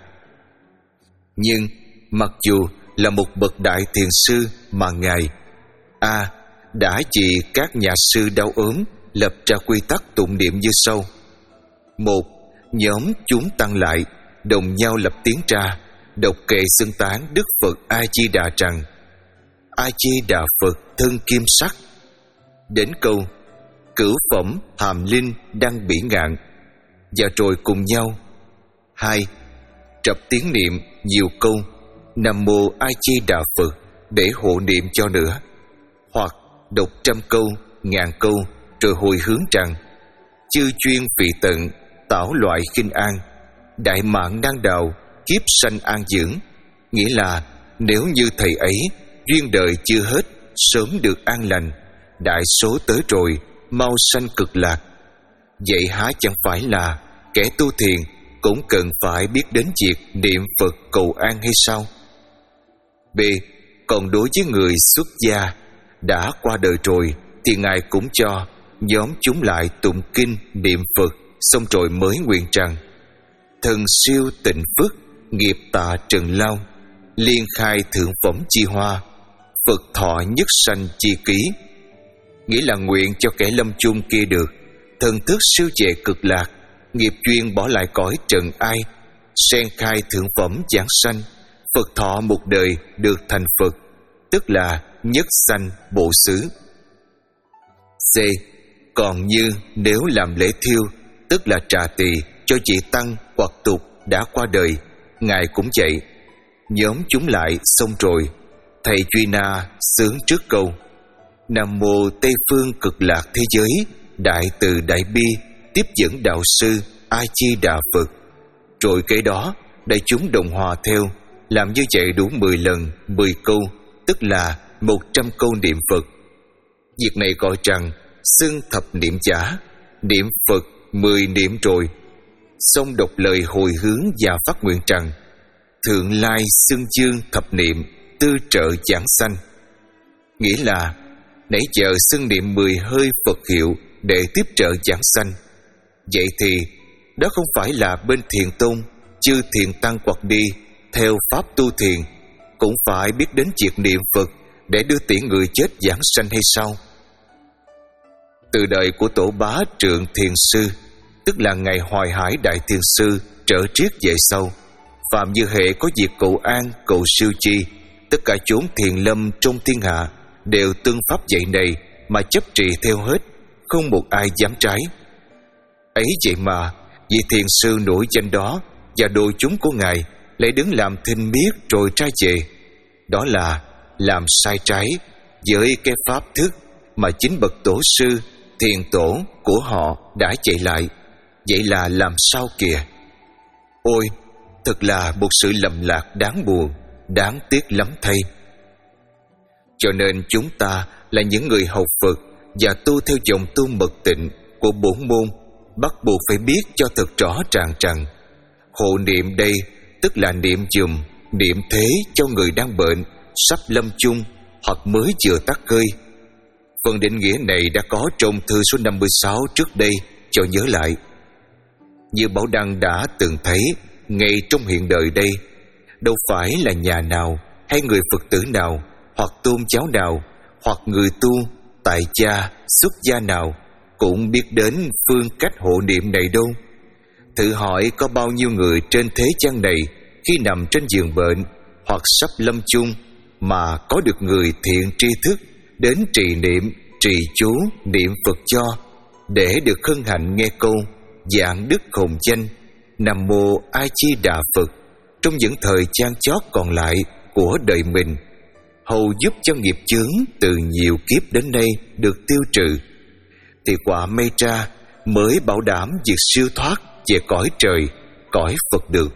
Nhưng mặc dù là một bậc đại thiền sư mà ngài a à, đã vì các nhà sư đau ốm lập ra quy tắc tụng niệm như sau. Một, nhóm chúng tăng lại đồng nhau lập tiếng ra đọc kệ xưng tán Đức Phật A Di Đà rằng: A Di Đà Phật thân kim sắc, đến câu cửu phẩm hàm linh đăng bỉ ngạn, và rồi cùng nhau. Hai, trập tiếng niệm nhiều câu Nam Mô A Di Đà Phật để hộ niệm cho nữa, hoặc đọc trăm câu, ngàn câu rồi hồi hướng rằng: chư chuyên vị tận, tảo loại khinh an, đại mạng nan đào, kiếp sanh an dưỡng. Nghĩa là nếu như thầy ấy duyên đời chưa hết, sớm được an lành, đại số tới rồi, mau sanh cực lạc. Vậy há chẳng phải là kẻ tu thiền cũng cần phải biết đến việc niệm Phật cầu an hay sao? B. Còn đối với người xuất gia đã qua đời rồi thì ngài cũng cho nhóm chúng lại tụng kinh niệm Phật, xong rồi mới nguyện rằng: thần siêu tịnh phước, nghiệp tạ trần lao, liên khai thượng phẩm chi hoa, Phật thọ nhất sanh chi ký. Nghĩa là nguyện cho kẻ lâm chung kia được thần thức siêu về cực lạc, nghiệp duyên bỏ lại cõi trần ai, sen khai thượng phẩm giảng sanh, Phật thọ một đời được thành Phật, tức là nhất sanh bộ xứ. C. Còn như nếu làm lễ thiêu, tức là trà tỳ cho vị tăng hoặc tục đã qua đời, ngài cũng vậy. Nhóm chúng lại xong rồi, thầy Duy Na xướng trước câu: Nam Mô Tây Phương Cực Lạc Thế Giới Đại Từ Đại Bi tiếp dẫn đạo sư A Di Đà Phật. Rồi kế đó đại chúng đồng hòa theo, làm như vậy đủ mười lần, mười câu, tức là một trăm câu niệm Phật. Việc này gọi rằng xưng thập niệm giả, niệm Phật mười niệm rồi, xong đọc lời hồi hướng và phát nguyện rằng: thượng lai xưng dương thập niệm, tư trợ giảng sanh. Nghĩa là nãy giờ xưng niệm mười hơi Phật hiệu để tiếp trợ giảng sanh. Vậy thì đó không phải là bên Thiền Tông, chư thiện tăng quật đi theo pháp tu thiền cũng phải biết đến việc niệm Phật để đưa tiễn người chết giảng sanh hay sao? Từ đời của tổ bá Trượng Thiền Sư, tức là ngày Hoài Hải Đại Thiền Sư trở triết về sau, phàm như hệ có việc cầu an, cầu siêu chi, tất cả chốn thiền lâm trong thiên hạ đều tương pháp dạy này mà chấp trì theo hết, không một ai dám trái. Ấy vậy mà vị thiền sư nổi danh đó và đội chúng của ngài lại đứng làm thinh miết rồi trai về. Đó là làm sai trái với cái pháp thức mà chính bậc tổ sư, thiền tổ của họ đã dạy lại. Vậy là làm sao kìa? Ôi, thật là một sự lầm lạc đáng buồn, đáng tiếc lắm thay. Cho nên chúng ta là những người học Phật và tu theo dòng tu mật tịnh của bổn môn, bắt buộc phải biết cho thật rõ ràng rằng hộ niệm đây tức là niệm dùm, niệm thế cho người đang bệnh, sắp lâm chung hoặc mới vừa tắt hơi. Phần định nghĩa này đã có trong thư số năm mươi sáu trước đây, cho nhớ lại. Như Bảo Đăng đã từng thấy, ngay trong hiện đời đây, đâu phải là nhà nào hay người Phật tử nào hoặc tôn giáo nào hoặc người tu, tại gia, xuất gia nào cũng biết đến phương cách hộ niệm này đâu. Thử hỏi có bao nhiêu người trên thế gian này khi nằm trên giường bệnh hoặc sắp lâm chung mà có được người thiện tri thức đến trì niệm, trì chú, niệm Phật cho, để được hân hạnh nghe câu dạng đức hồng danh Nam Mô A Di Đà Phật trong những thời gian chót còn lại của đời mình, hầu giúp cho nghiệp chướng từ nhiều kiếp đến nay được tiêu trừ, thì quả mây ra mới bảo đảm việc siêu thoát về cõi trời, cõi Phật được.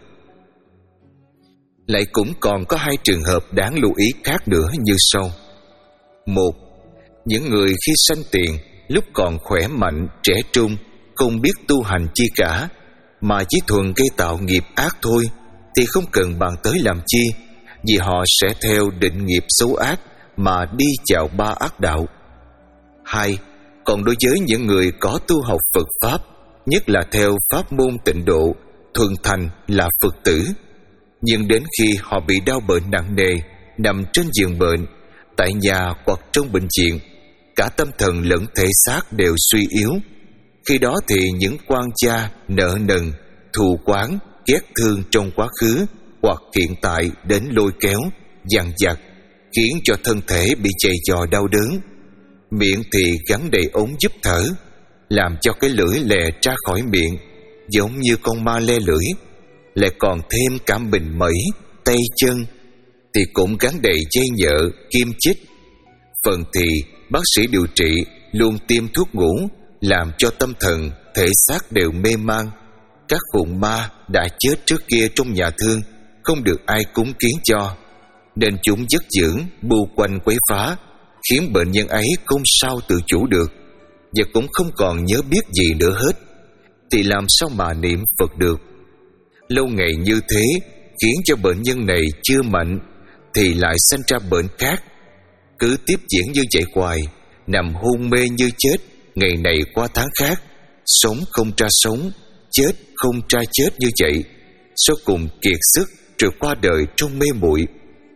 Lại cũng còn có hai trường hợp đáng lưu ý khác nữa như sau. Một, những người khi sanh tiền lúc còn khỏe mạnh, trẻ trung, không biết tu hành chi cả, mà chỉ thuần gây tạo nghiệp ác thôi, thì không cần bàn tới làm chi, vì họ sẽ theo định nghiệp xấu ác mà đi vào ba ác đạo. Hai, còn đối với những người có tu học Phật Pháp, nhất là theo pháp môn tịnh độ, thuần thành là Phật tử, nhưng đến khi họ bị đau bệnh nặng nề, nằm trên giường bệnh, tại nhà hoặc trong bệnh viện, cả tâm thần lẫn thể xác đều suy yếu, khi đó thì những quan gia, nợ nần, thù oán, ghét thương trong quá khứ hoặc hiện tại đến lôi kéo, dằn vặt, khiến cho thân thể bị chày dò đau đớn. Miệng thì gắn đầy ống giúp thở, làm cho cái lưỡi lè ra khỏi miệng giống như con ma le lưỡi, lại còn thêm cả bình mẩy, tay chân thì cũng gắn đầy dây nhợ, kim chích. Phần thì bác sĩ điều trị luôn tiêm thuốc ngủ, làm cho tâm thần, thể xác đều mê man. Các hồn ma đã chết trước kia trong nhà thương không được ai cúng kiến cho, nên chúng giấc dưỡng, bu quanh quấy phá, khiến bệnh nhân ấy không sao tự chủ được và cũng không còn nhớ biết gì nữa hết, thì làm sao mà niệm Phật được. Lâu ngày như thế khiến cho bệnh nhân này chưa mạnh thì lại sanh ra bệnh khác, cứ tiếp diễn như vậy hoài, nằm hôn mê như chết, ngày này qua tháng khác, sống không ra sống, chết không ra chết như vậy, sau cùng kiệt sức rồi qua đời trong mê muội.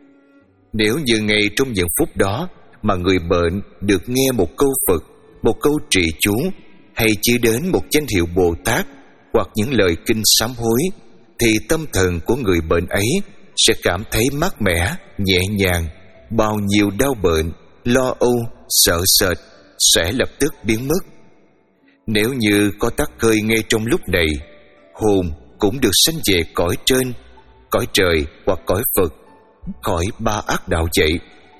Nếu như ngay trong những phút đó mà người bệnh được nghe một câu Phật, một câu trì chú, hay chỉ đến một danh hiệu Bồ Tát hoặc những lời kinh sám hối, thì tâm thần của người bệnh ấy sẽ cảm thấy mát mẻ, nhẹ nhàng, bao nhiêu đau bệnh, lo âu, sợ sệt sẽ lập tức biến mất. Nếu như có tắc hơi ngay trong lúc này, hồn cũng được sanh về cõi trên, cõi trời hoặc cõi Phật, khỏi ba ác đạo vậy.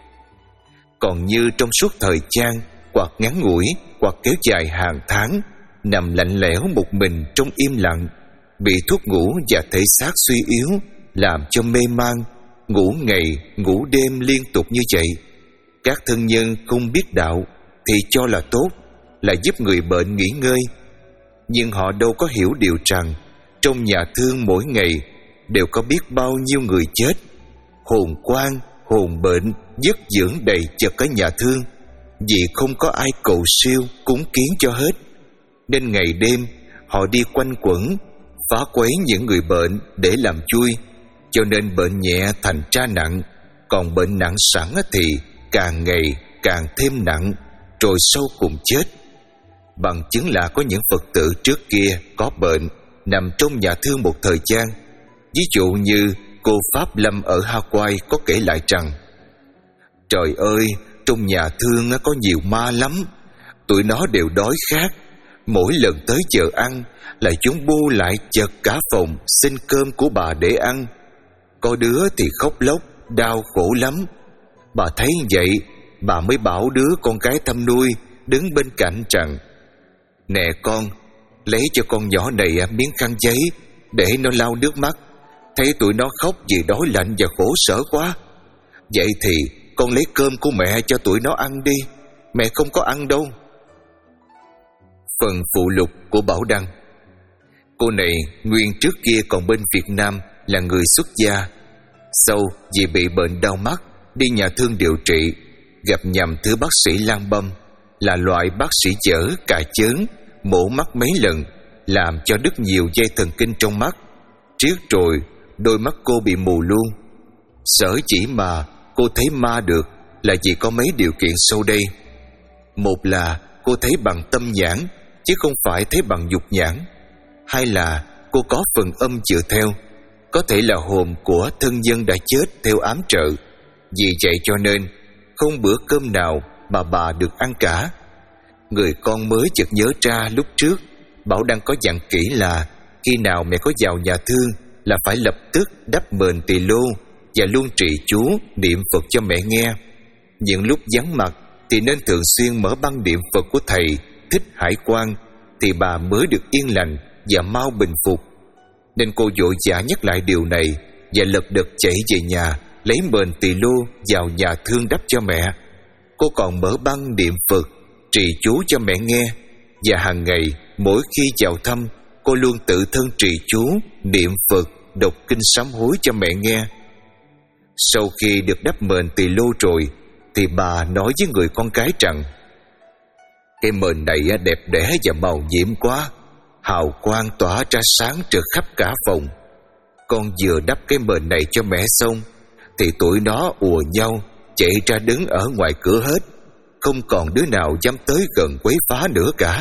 Còn như trong suốt thời gian hoặc ngắn ngủi hoặc kéo dài hàng tháng, nằm lạnh lẽo một mình trong im lặng, bị thuốc ngủ và thể xác suy yếu làm cho mê man, ngủ ngày ngủ đêm liên tục như vậy, các thân nhân không biết đạo thì cho là tốt, là giúp người bệnh nghỉ ngơi. Nhưng họ đâu có hiểu điều rằng trong nhà thương mỗi ngày đều có biết bao nhiêu người chết, hồn quan, hồn bệnh giấc dưỡng đầy chật cả nhà thương, vì không có ai cầu siêu cúng kiến cho hết, nên ngày đêm họ đi quanh quẩn phá quấy những người bệnh để làm vui, cho nên bệnh nhẹ thành ra nặng, còn bệnh nặng sẵn thì càng ngày càng thêm nặng, rồi sau cùng chết. Bằng chứng là có những Phật tử trước kia có bệnh nằm trong nhà thương một thời gian. Ví dụ như cô Pháp Lâm ở Hawaii có kể lại rằng: trời ơi, trong nhà thương có nhiều ma lắm. Tụi nó đều đói khát. Mỗi lần tới giờ ăn là chúng bu lại chật cả phòng xin cơm của bà để ăn. Có đứa thì khóc lóc, đau khổ lắm. Bà thấy vậy, bà mới bảo đứa con gái thăm nuôi đứng bên cạnh rằng: nè con, lấy cho con nhỏ này miếng khăn giấy để nó lau nước mắt. Thấy tụi nó khóc vì đói lạnh và khổ sở quá. Vậy thì con lấy cơm của mẹ cho tụi nó ăn đi. Mẹ không có ăn đâu. Phần phụ lục của Bảo Đăng. Cô này nguyên trước kia còn bên Việt Nam là người xuất gia. Sau vì bị bệnh đau mắt, đi nhà thương điều trị, gặp nhầm thứ bác sĩ Lan Băm, là loại bác sĩ dở cà chớn, mổ mắt mấy lần, làm cho đứt nhiều dây thần kinh trong mắt. Riết rồi đôi mắt cô bị mù luôn. Sở chỉ mà cô thấy ma được là vì có mấy điều kiện sau đây. Một là cô thấy bằng tâm nhãn, chứ không phải thấy bằng dục nhãn. Hai là cô có phần âm chữa theo, có thể là hồn của thân nhân đã chết theo ám trợ. Vì vậy cho nên không bữa cơm nào mà bà được ăn cả. Người con mới chợt nhớ ra lúc trước Bảo Đăng có dặn kỹ là khi nào mẹ có vào nhà thương là phải lập tức đắp mền tỳ lô và luôn trì chú niệm Phật cho mẹ nghe. Những lúc vắng mặt thì nên thường xuyên mở băng niệm Phật của thầy Thích Hải Quang, thì bà mới được yên lành và mau bình phục. Nên cô vội vã nhắc lại điều này và lật đật chạy về nhà lấy mền tỳ lô vào nhà thương đắp cho mẹ. Cô còn mở băng niệm Phật trì chú cho mẹ nghe, và hàng ngày mỗi khi vào thăm, cô luôn tự thân trì chú niệm Phật, đọc kinh sám hối cho mẹ nghe. Sau khi được đắp mền tỳ lô rồi thì bà nói với người con gái rằng: cái mền này đẹp đẽ và màu nhiệm quá, hào quang tỏa ra sáng trực khắp cả phòng. Con vừa đắp cái mền này cho mẹ xong thì tụi nó ùa nhau chạy ra đứng ở ngoài cửa hết, không còn đứa nào dám tới gần quấy phá nữa cả.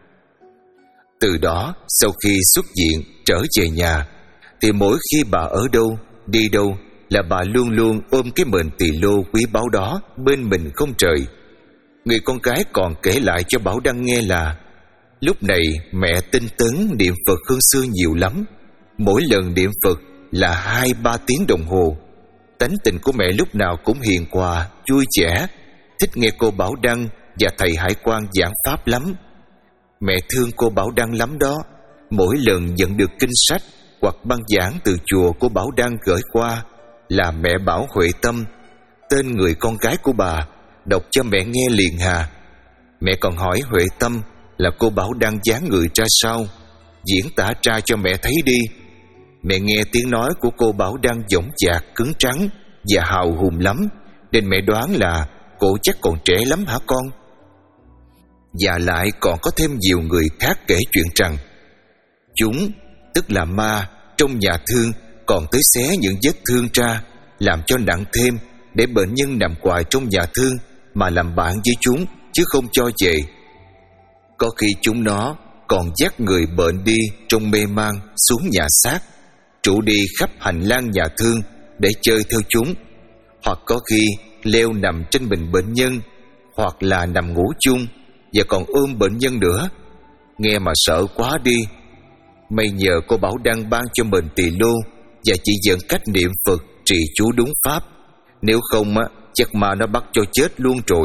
Từ đó sau khi xuất viện trở về nhà thì mỗi khi bà ở đâu đi đâu là bà luôn luôn ôm cái mền tỳ lô quý báu đó bên mình không rời. Người con gái còn kể lại cho Bảo Đăng nghe là lúc này mẹ tinh tấn niệm Phật hơn xưa nhiều lắm. Mỗi lần niệm Phật là hai ba tiếng đồng hồ. Tánh tình của mẹ lúc nào cũng hiền hòa, vui vẻ, thích nghe cô Bảo Đăng và thầy Hải Quang giảng pháp lắm. Mẹ thương cô Bảo Đăng lắm đó. Mỗi lần nhận được kinh sách hoặc băng giảng từ chùa của Bảo Đăng gửi qua là mẹ bảo Huệ Tâm, tên người con gái của bà, đọc cho mẹ nghe liền hà. Mẹ còn hỏi Huệ Tâm là cô Bảo Đăng dáng người ra sao, diễn tả ra cho mẹ thấy đi. Mẹ nghe tiếng nói của cô Bảo Đăng dõng dạc, cứng trắng và hào hùng lắm, nên mẹ đoán là cô chắc còn trẻ lắm hả con? Và lại còn có thêm nhiều người khác kể chuyện rằng chúng, tức là ma, trong nhà thương còn tới xé những vết thương ra, làm cho nặng thêm, để bệnh nhân nằm hoài trong nhà thương mà làm bạn với chúng, chứ không cho về. Có khi chúng nó còn dắt người bệnh đi trong mê man xuống nhà xác, trụ đi khắp hành lang nhà thương để chơi theo chúng, hoặc có khi leo nằm trên mình bệnh nhân, hoặc là nằm ngủ chung và còn ôm bệnh nhân nữa. Nghe mà sợ quá đi. May nhờ cô Bảo Đăng ban cho mình tỳ lô và chỉ dẫn cách niệm Phật trì chú đúng pháp, nếu không á chắc mà nó bắt cho chết luôn rồi.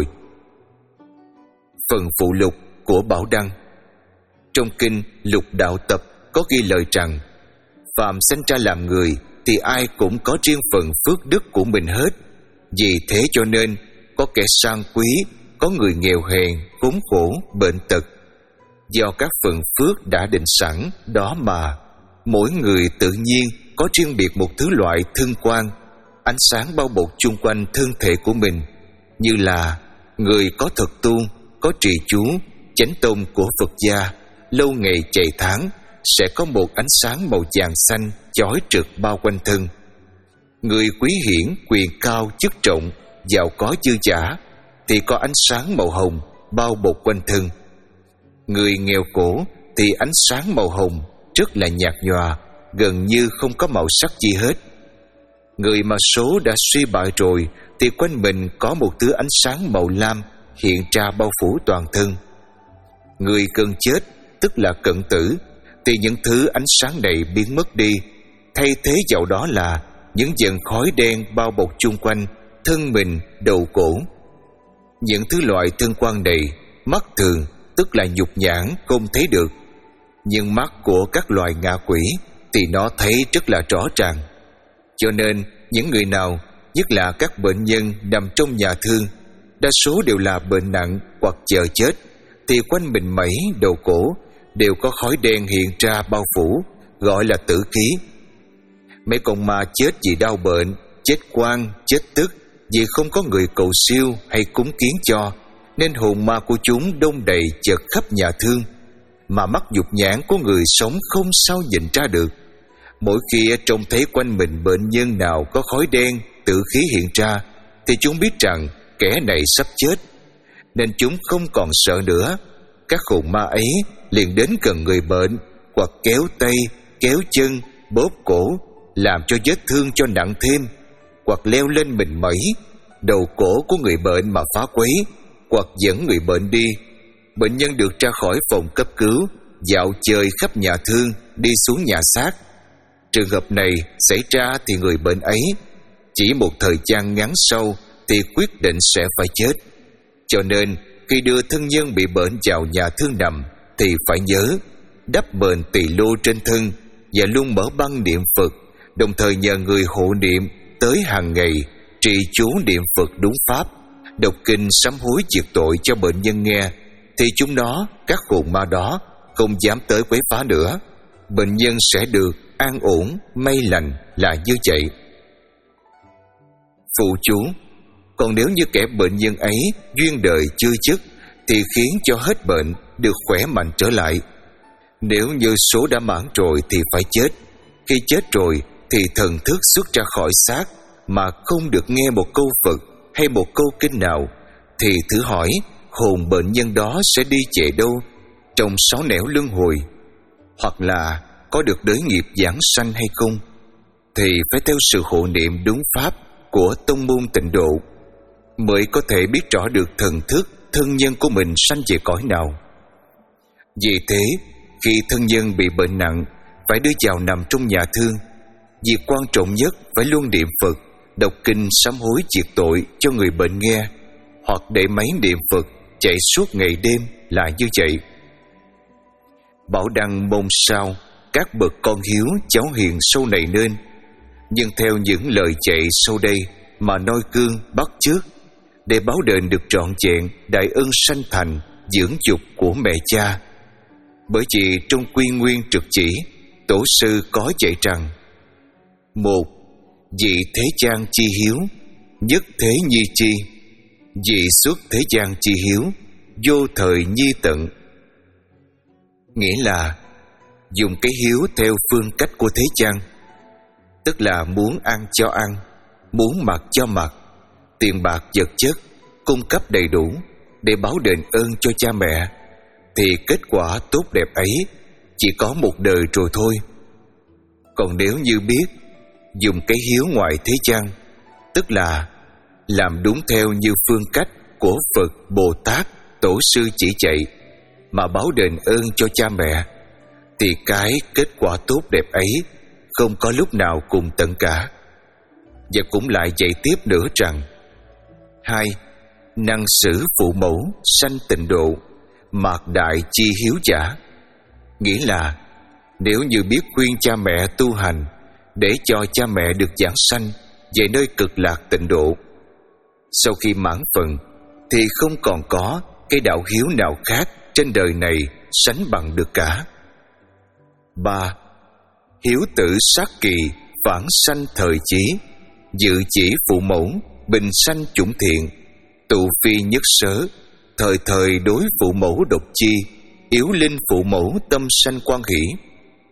Phần phụ lục của Bảo Đăng. Trong kinh Lục Đạo Tập có ghi lời rằng phàm sinh ra làm người thì ai cũng có riêng phần phước đức của mình hết. Vì thế cho nên có kẻ sang quý, có người nghèo hèn, khốn khổ, bệnh tật. Do các phần phước đã định sẵn đó mà mỗi người tự nhiên có riêng biệt một thứ loại thương quang, ánh sáng bao bọc chung quanh thân thể của mình. Như là người có thực tu, có trì chú, chánh tông của Phật gia, lâu ngày chạy tháng, sẽ có một ánh sáng màu vàng xanh chói rực bao quanh thân. Người quý hiển, quyền cao, chức trọng, giàu có dư dả thì có ánh sáng màu hồng bao bọc quanh thân. Người nghèo khổ thì ánh sáng màu hồng rất là nhạt nhòa, gần như không có màu sắc gì hết. Người mà số đã suy bại rồi thì quanh mình có một thứ ánh sáng màu lam hiện ra bao phủ toàn thân. Người cần chết, tức là cận tử, thì những thứ ánh sáng này biến mất đi, thay thế vào đó là những dần khói đen bao bọc chung quanh thân mình, đầu cổ. Những thứ loại thân quan này, mắt thường, tức là nhục nhãn, không thấy được, nhưng mắt của các loài ngạ quỷ thì nó thấy rất là rõ ràng. Cho nên những người nào, nhất là các bệnh nhân nằm trong nhà thương, đa số đều là bệnh nặng hoặc chờ chết, thì quanh mình mẩy, đầu cổ đều có khói đen hiện ra bao phủ, gọi là tử khí. Mấy con ma chết vì đau bệnh, chết quan, chết tức vì không có người cầu siêu hay cúng kiến cho, nên hồn ma của chúng đông đầy chật khắp nhà thương, mà mắt nhục nhãn của người sống không sao nhìn ra được. Mỗi khi trông thấy quanh mình bệnh nhân nào có khói đen, tử khí hiện ra, thì chúng biết rằng kẻ này sắp chết, nên chúng không còn sợ nữa. Các hồn ma ấy liền đến gần người bệnh, hoặc kéo tay, kéo chân, bóp cổ, làm cho vết thương cho nặng thêm, hoặc leo lên mình mẩy, đầu cổ của người bệnh mà phá quấy, hoặc dẫn người bệnh đi. Bệnh nhân được ra khỏi phòng cấp cứu, dạo chơi khắp nhà thương, đi xuống nhà xác. Trường hợp này xảy ra thì người bệnh ấy chỉ một thời gian ngắn sau thì quyết định sẽ phải chết. Cho nên khi đưa thân nhân bị bệnh vào nhà thương nằm thì phải nhớ đắp bền tỳ lô trên thân và luôn mở băng niệm Phật, đồng thời nhờ người hộ niệm tới hàng ngày, trì chú niệm Phật đúng pháp, đọc kinh sám hối diệt tội cho bệnh nhân nghe, thì chúng nó, các hồn ma đó, không dám tới quấy phá nữa. Bệnh nhân sẽ được an ổn, may lành là như vậy. Phụ chú: còn nếu như kẻ bệnh nhân ấy duyên đời chưa dứt thì khiến cho hết bệnh, được khỏe mạnh trở lại. Nếu như số đã mãn rồi thì phải chết. Khi chết rồi thì thần thức xuất ra khỏi xác mà không được nghe một câu Phật hay một câu kinh nào, thì thử hỏi hồn bệnh nhân đó sẽ đi về đâu trong sáu nẻo luân hồi, hoặc là có được đới nghiệp giảng sanh hay không, thì phải theo sự hộ niệm đúng pháp của tông môn Tịnh Độ mới có thể biết rõ được thần thức thân nhân của mình sanh về cõi nào. Vì thế, khi thân nhân bị bệnh nặng phải đưa vào nằm trong nhà thương, việc quan trọng nhất phải luôn niệm Phật, đọc kinh sám hối diệt tội cho người bệnh nghe, hoặc để máy niệm Phật chạy suốt ngày đêm là như vậy. Bảo Đăng mong sao các bậc con hiếu cháu hiền sau này nên, nhưng theo những lời dạy sau đây mà noi gương bắt chước, để báo đền được trọn vẹn đại ân sanh thành dưỡng dục của mẹ cha. Bởi vì trong Quy Nguyên Trực Chỉ, tổ sư có dạy rằng: một, dị thế gian chi hiếu, nhất thế nhi chi, dị xuất thế gian chi hiếu, vô thời nhi tận. Nghĩa là dùng cái hiếu theo phương cách của thế gian, tức là muốn ăn cho ăn, muốn mặc cho mặc, tiền bạc vật chất cung cấp đầy đủ để báo đền ơn cho cha mẹ, thì kết quả tốt đẹp ấy chỉ có một đời rồi thôi. Còn nếu như biết dùng cái hiếu ngoài thế gian, tức là làm đúng theo như phương cách của Phật, Bồ Tát, Tổ sư chỉ dạy mà báo đền ơn cho cha mẹ, thì cái kết quả tốt đẹp ấy không có lúc nào cùng tận cả. Và cũng lại dạy tiếp nữa rằng: hai, năng xử phụ mẫu sanh tịnh độ, mạc đại chi hiếu giả. Nghĩa là nếu như biết khuyên cha mẹ tu hành để cho cha mẹ được giảng sanh về nơi cực lạc tịnh độ, sau khi mãn phần thì không còn có cái đạo hiếu nào khác trên đời này sánh bằng được cả. Ba, hiếu tử sát kỳ, phản sanh thời chí, dự chỉ phụ mẫu, bình sanh chủng thiện, tụ phi nhất sớ, thời thời đối phụ mẫu độc chi, yếu linh phụ mẫu tâm sanh quan hỷ.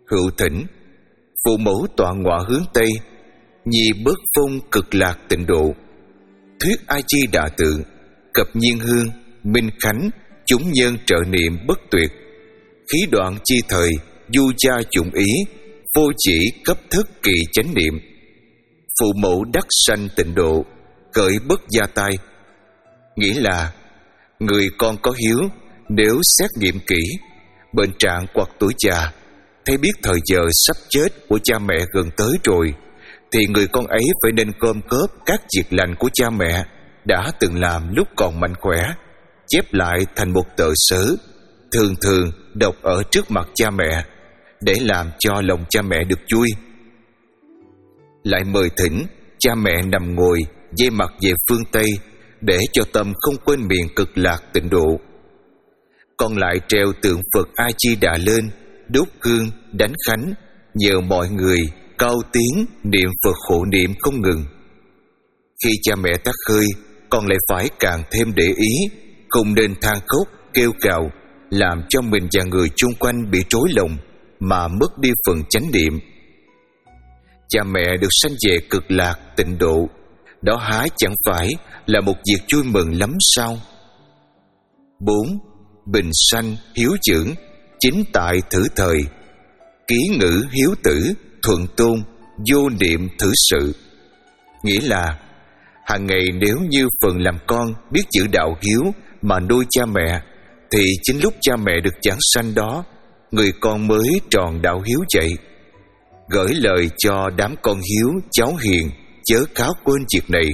Hữu thỉnh: phụ mẫu tọa ngọa hướng Tây, nhi bớt phong cực lạc tịnh độ. Thuyết A Di Đà tự, cập nhiên hương, minh khánh, chúng nhân trợ niệm bất tuyệt. Khí đoạn chi thời, du cha dụng ý, vô chỉ cấp thức kỳ chánh niệm. Phụ mẫu đắc sanh tịnh độ, cởi bất gia tai. Nghĩa là người con có hiếu, nếu xét nghiệm kỹ bệnh trạng hoặc tuổi già, thấy biết thời giờ sắp chết của cha mẹ gần tới rồi, thì người con ấy phải nên gom góp các việc lành của cha mẹ đã từng làm lúc còn mạnh khỏe, chép lại thành một tờ sớ, thường thường đọc ở trước mặt cha mẹ, để làm cho lòng cha mẹ được vui. Lại mời thỉnh cha mẹ nằm ngồi dây mặt về phương Tây, để cho tâm không quên miền cực lạc tịnh độ. Còn lại treo tượng Phật A Di Đà lên, đốt hương, đánh khánh, nhờ mọi người cao tiếng niệm Phật hộ niệm không ngừng. Khi cha mẹ tắt hơi, con lại phải càng thêm để ý, không nên than khóc kêu cào, làm cho mình và người chung quanh bị rối lòng mà mất đi phần chánh niệm. Cha mẹ được sanh về cực lạc tịnh độ, đó há chẳng phải là một việc vui mừng lắm sao? Bốn. Bình sanh hiếu dưỡng, chính tại thử thời. Ký ngữ hiếu tử, thuận tôn, vô niệm thử sự. Nghĩa là hàng ngày nếu như phần làm con biết giữ đạo hiếu mà nuôi cha mẹ, thì chính lúc cha mẹ được giảng sanh đó, người con mới tròn đạo hiếu vậy. Gửi lời cho đám con hiếu cháu hiền, chớ cáo quên việc này.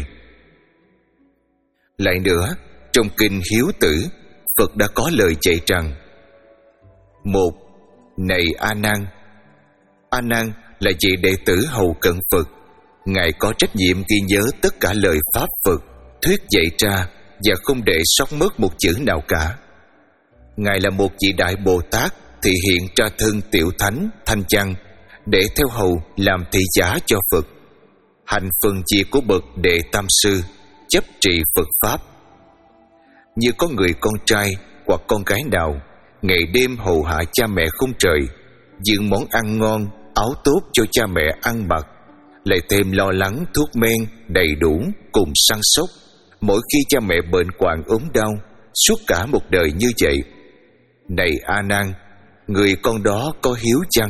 Lại nữa, trong kinh Hiếu Tử, Phật đã có lời dạy rằng: một. Này A Nan, A Nan là vị đệ tử hầu cận Phật. Ngài có trách nhiệm ghi nhớ tất cả lời pháp Phật thuyết dạy ra, và không để sót mất một chữ nào cả. Ngài là một vị đại Bồ Tát thị hiện ra thân tiểu thánh thanh văn, để theo hầu làm thị giả cho Phật, hành phần việc của bậc đệ tam sư, chấp trì Phật pháp. Như có người con trai hoặc con gái nào ngày đêm hầu hạ cha mẹ không trời, dựng món ăn ngon, áo tốt cho cha mẹ ăn mặc, lại thêm lo lắng thuốc men đầy đủ cùng săn sóc mỗi khi cha mẹ bệnh hoạn ốm đau suốt cả một đời như vậy. Này A Nan, người con đó có hiếu chăng?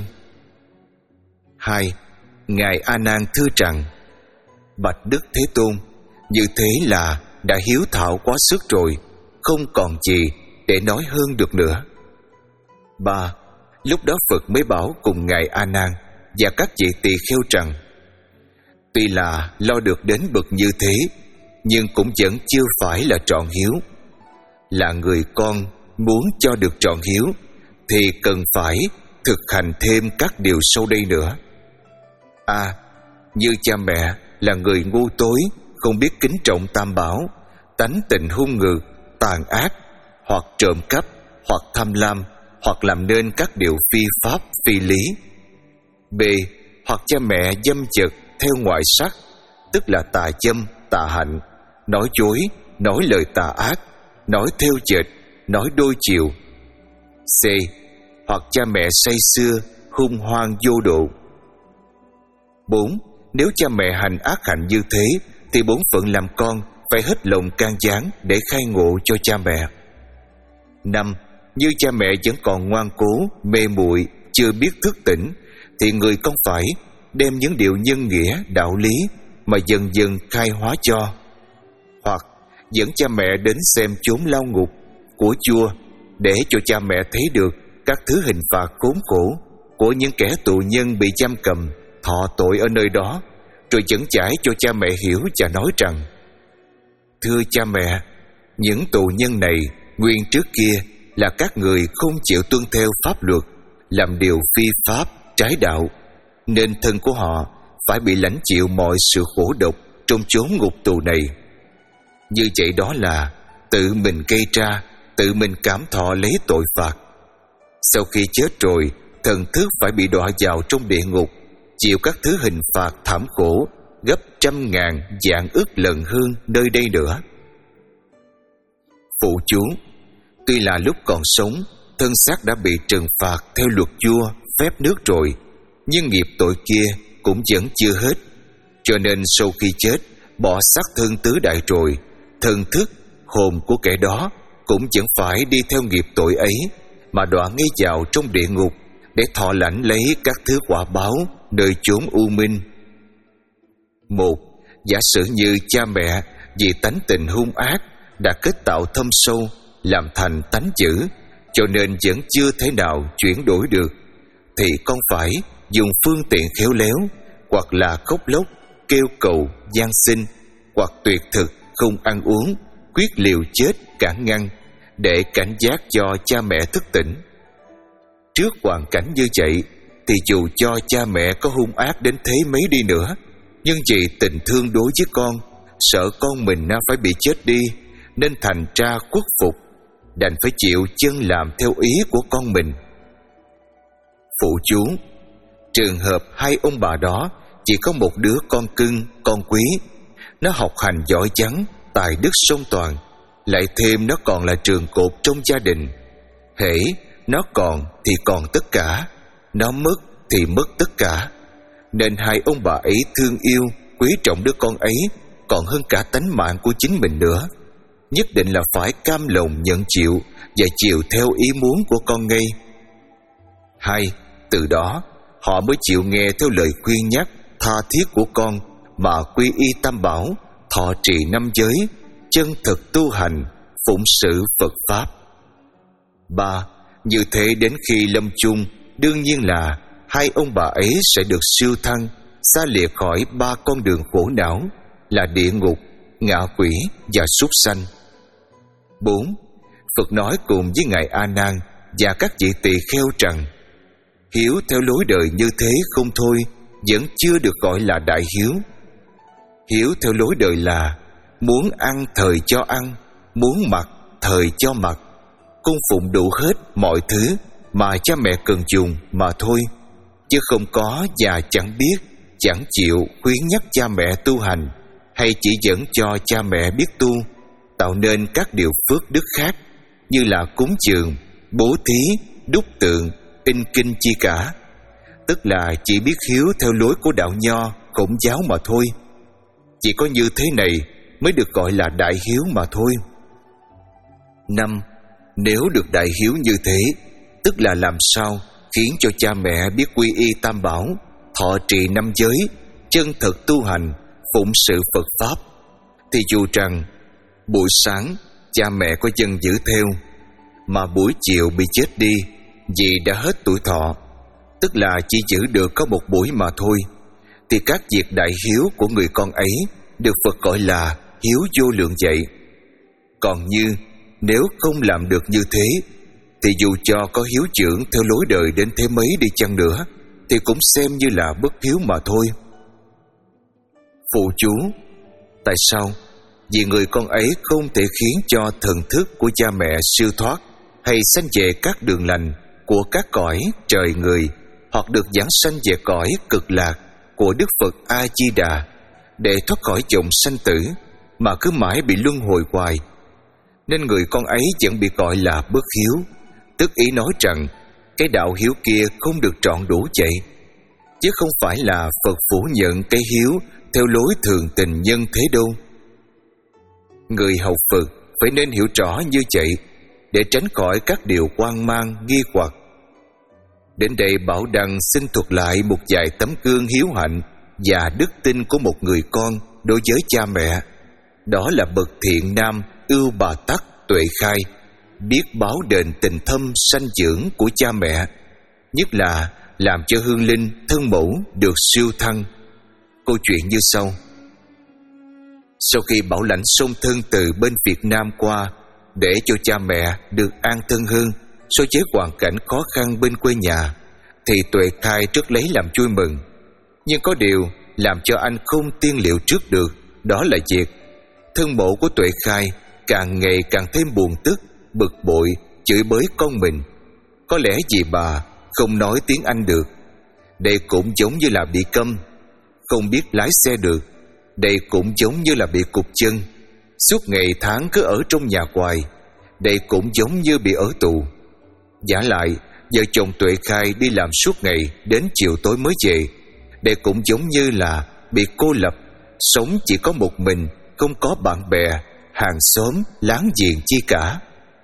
Hai. Ngài A Nan thưa rằng: bạch Đức Thế Tôn, như thế là đã hiếu thảo quá sức rồi, không còn gì để nói hơn được nữa. Ba. Lúc đó Phật mới bảo cùng Ngài A Nan và các vị tỳ kheo rằng: tuy là lo được đến bậc như thế, nhưng cũng vẫn chưa phải là trọn hiếu. Là người con muốn cho được trọn hiếu, thì cần phải thực hành thêm các điều sau đây nữa. A. Như cha mẹ là người ngu tối, không biết kính trọng tam bảo, tánh tình hung ngược, tàn ác, hoặc trộm cắp, hoặc tham lam, hoặc làm nên các điều phi pháp, phi lý. B. Hoặc cha mẹ dâm dật theo ngoại sắc, tức là tà dâm, tà hạnh, nói dối, nói lời tà ác, nói theo dệt, nói đôi chiều. C. Hoặc cha mẹ say sưa, hung hoang vô độ. Bốn. Nếu cha mẹ hành ác hạnh như thế, thì bổn phận làm con phải hết lòng can gián để khai ngộ cho cha mẹ. Năm. Như cha mẹ vẫn còn ngoan cố, mê muội, chưa biết thức tỉnh, thì người con phải đem những điều nhân nghĩa, đạo lý mà dần dần khai hóa cho. Hoặc dẫn cha mẹ đến xem chốn lao ngục của vua, để cho cha mẹ thấy được các thứ hình phạt khốn khổ của những kẻ tù nhân bị giam cầm, thọ tội ở nơi đó, rồi dẫn giải cho cha mẹ hiểu và nói rằng: thưa cha mẹ, những tù nhân này nguyên trước kia là các người không chịu tuân theo pháp luật, làm điều phi pháp, trái đạo, nên thân của họ phải bị lãnh chịu mọi sự khổ độc trong chốn ngục tù này. Như vậy đó là tự mình gây ra, tự mình cảm thọ lấy tội phạt. Sau khi chết rồi, thần thức phải bị đọa vào trong địa ngục, chịu các thứ hình phạt thảm khổ gấp trăm ngàn vạn ức lần hơn nơi đây nữa. Phụ chú: tuy là lúc còn sống, thân xác đã bị trừng phạt theo luật vua, phép nước rồi, nhưng nghiệp tội kia cũng vẫn chưa hết. Cho nên sau khi chết, bỏ xác thân tứ đại rồi, thần thức, hồn của kẻ đó cũng vẫn phải đi theo nghiệp tội ấy mà đọa ngay vào trong địa ngục để thọ lãnh lấy các thứ quả báo nơi chốn u minh. Một, giả sử như cha mẹ vì tánh tình hung ác đã kết tạo thâm sâu, làm thành tánh dữ, cho nên vẫn chưa thể nào chuyển đổi được, thì con phải dùng phương tiện khéo léo, hoặc là khóc lóc, kêu cầu, van xin, hoặc tuyệt thực không ăn uống, quyết liều chết cản ngăn, để cảnh giác cho cha mẹ thức tỉnh. Trước hoàn cảnh như vậy, thì dù cho cha mẹ có hung ác đến thế mấy đi nữa, nhưng vì tình thương đối với con, sợ con mình phải bị chết đi, nên thành ra khuất phục, đành phải chịu chân làm theo ý của con mình. Phụ chú: trường hợp hai ông bà đó chỉ có một đứa con cưng, con quý. Nó học hành giỏi giắng, tài đức song toàn, lại thêm nó còn là trường cột trong gia đình. Hễ nó còn thì còn tất cả, nó mất thì mất tất cả. Nên hai ông bà ấy thương yêu, quý trọng đứa con ấy còn hơn cả tánh mạng của chính mình nữa. Nhất định là phải cam lòng nhận chịu và chiều theo ý muốn của con ngay. Hai, từ đó họ mới chịu nghe theo lời khuyên nhắc tha thiết của con mà quy y tam bảo, thọ trì năm giới, chân thực tu hành, phụng sự Phật pháp. Ba, như thế đến khi lâm chung, đương nhiên là hai ông bà ấy sẽ được siêu thăng, xa lìa khỏi ba con đường khổ não là địa ngục, ngạ quỷ và súc sanh. Bốn, Phật nói cùng với ngài A Nan và các vị tỳ kheo rằng: hiếu theo lối đời như thế không thôi, vẫn chưa được gọi là đại hiếu. Hiếu theo lối đời là muốn ăn thời cho ăn, muốn mặc thời cho mặc, cung phụng đủ hết mọi thứ mà cha mẹ cần dùng mà thôi, chứ không có và chẳng biết, chẳng chịu khuyến nhắc cha mẹ tu hành, hay chỉ dẫn cho cha mẹ biết tu, tạo nên các điều phước đức khác như là cúng dường, bố thí, đúc tượng, in kinh chi cả. Tức là chỉ biết hiếu theo lối của đạo Nho, Khổng giáo mà thôi. Chỉ có như thế này mới được gọi là đại hiếu mà thôi. Năm, nếu được đại hiếu như thế, tức là làm sao khiến cho cha mẹ biết quy y tam bảo, thọ trì năm giới, chân thực tu hành, phụng sự Phật pháp, thì dù rằng buổi sáng cha mẹ có dân giữ theo, mà buổi chiều bị chết đi vì đã hết tuổi thọ, tức là chỉ giữ được có một buổi mà thôi, thì các việc đại hiếu của người con ấy được Phật gọi là hiếu vô lượng vậy. Còn như nếu không làm được như thế, thì dù cho có hiếu trưởng theo lối đời đến thế mấy đi chăng nữa, thì cũng xem như là bất hiếu mà thôi. Phụ chú: tại sao? Vì người con ấy không thể khiến cho thần thức của cha mẹ siêu thoát hay sanh về các đường lành của các cõi trời người, hoặc được giảng sanh về cõi cực lạc của Đức Phật A Di Đà để thoát khỏi dòng sanh tử, mà cứ mãi bị luân hồi hoài. Nên người con ấy vẫn bị gọi là bất hiếu, tức ý nói rằng cái đạo hiếu kia không được trọn đủ vậy, chứ không phải là Phật phủ nhận cái hiếu theo lối thường tình nhân thế đâu. Người học Phật phải nên hiểu rõ như vậy để tránh khỏi các điều hoang mang nghi hoặc. Đến đây Bảo Đăng xin thuật lại một vài tấm gương hiếu hạnh và đức tin của một người con đối với cha mẹ. Đó là bậc thiện nam ưu bà tắc tuệ khai, biết báo đền tình thâm sanh dưỡng của cha mẹ, nhất là làm cho hương linh thân mẫu được siêu thăng. Câu chuyện như sau. Sau khi bảo lãnh song thân từ bên Việt Nam qua, để cho cha mẹ được an thân hơn so với hoàn cảnh khó khăn bên quê nhà, thì Tuệ Khai rất lấy làm vui mừng. Nhưng có điều làm cho anh không tiên liệu trước được, đó là việc thân mộ của Tuệ Khai càng ngày càng thêm buồn tức, bực bội, chửi bới con mình. Có lẽ vì bà không nói tiếng Anh được, đây cũng giống như là bị câm. Không biết lái xe được, đây cũng giống như là bị cụt chân. Suốt ngày tháng cứ ở trong nhà hoài, đây cũng giống như bị ở tù. Vả lại vợ chồng Tuệ Khai đi làm suốt ngày, đến chiều tối mới về. Đây cũng giống như là bị cô lập, sống chỉ có một mình, không có bạn bè, hàng xóm, láng giềng chi cả.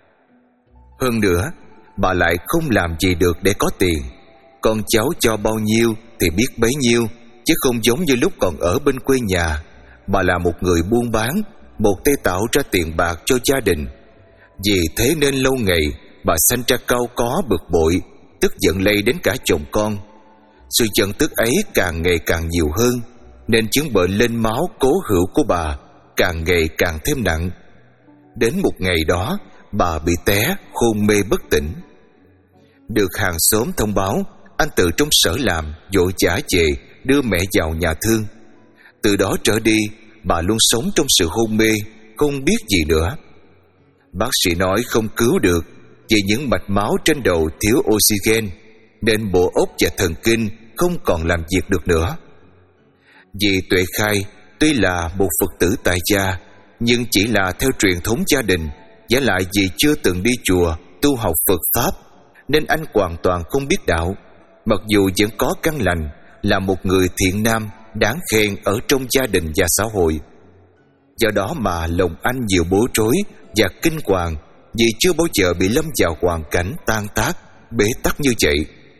Hơn nữa, bà lại không làm gì được để có tiền. Con cháu cho bao nhiêu thì biết bấy nhiêu, chứ không giống như lúc còn ở bên quê nhà. Bà là một người buôn bán, một tay tạo ra tiền bạc cho gia đình. Vì thế nên lâu ngày bà sanh ra cau có bực bội, tức giận lây đến cả chồng con. Sự giận tức ấy càng ngày càng nhiều hơn, nên chứng bệnh lên máu cố hữu của bà càng ngày càng thêm nặng. Đến một ngày đó, bà bị té, hôn mê bất tỉnh. Được hàng xóm thông báo, anh Tự trong sở làm vội vã về đưa mẹ vào nhà thương. Từ đó trở đi, bà luôn sống trong sự hôn mê, không biết gì nữa. Bác sĩ nói không cứu được vì những mạch máu trên đầu thiếu oxygen, nên bộ óc và thần kinh không còn làm việc được nữa. Vì Tuệ Khai tuy là một Phật tử tại gia, nhưng chỉ là theo truyền thống gia đình, giả lại vì chưa từng đi chùa tu học Phật Pháp, nên anh hoàn toàn không biết đạo. Mặc dù vẫn có căn lành, là một người thiện nam đáng khen ở trong gia đình và xã hội. Do đó mà lòng anh nhiều bối rối và kinh hoàng, vì chưa bao giờ bị lâm vào hoàn cảnh tan tác, bế tắc như vậy.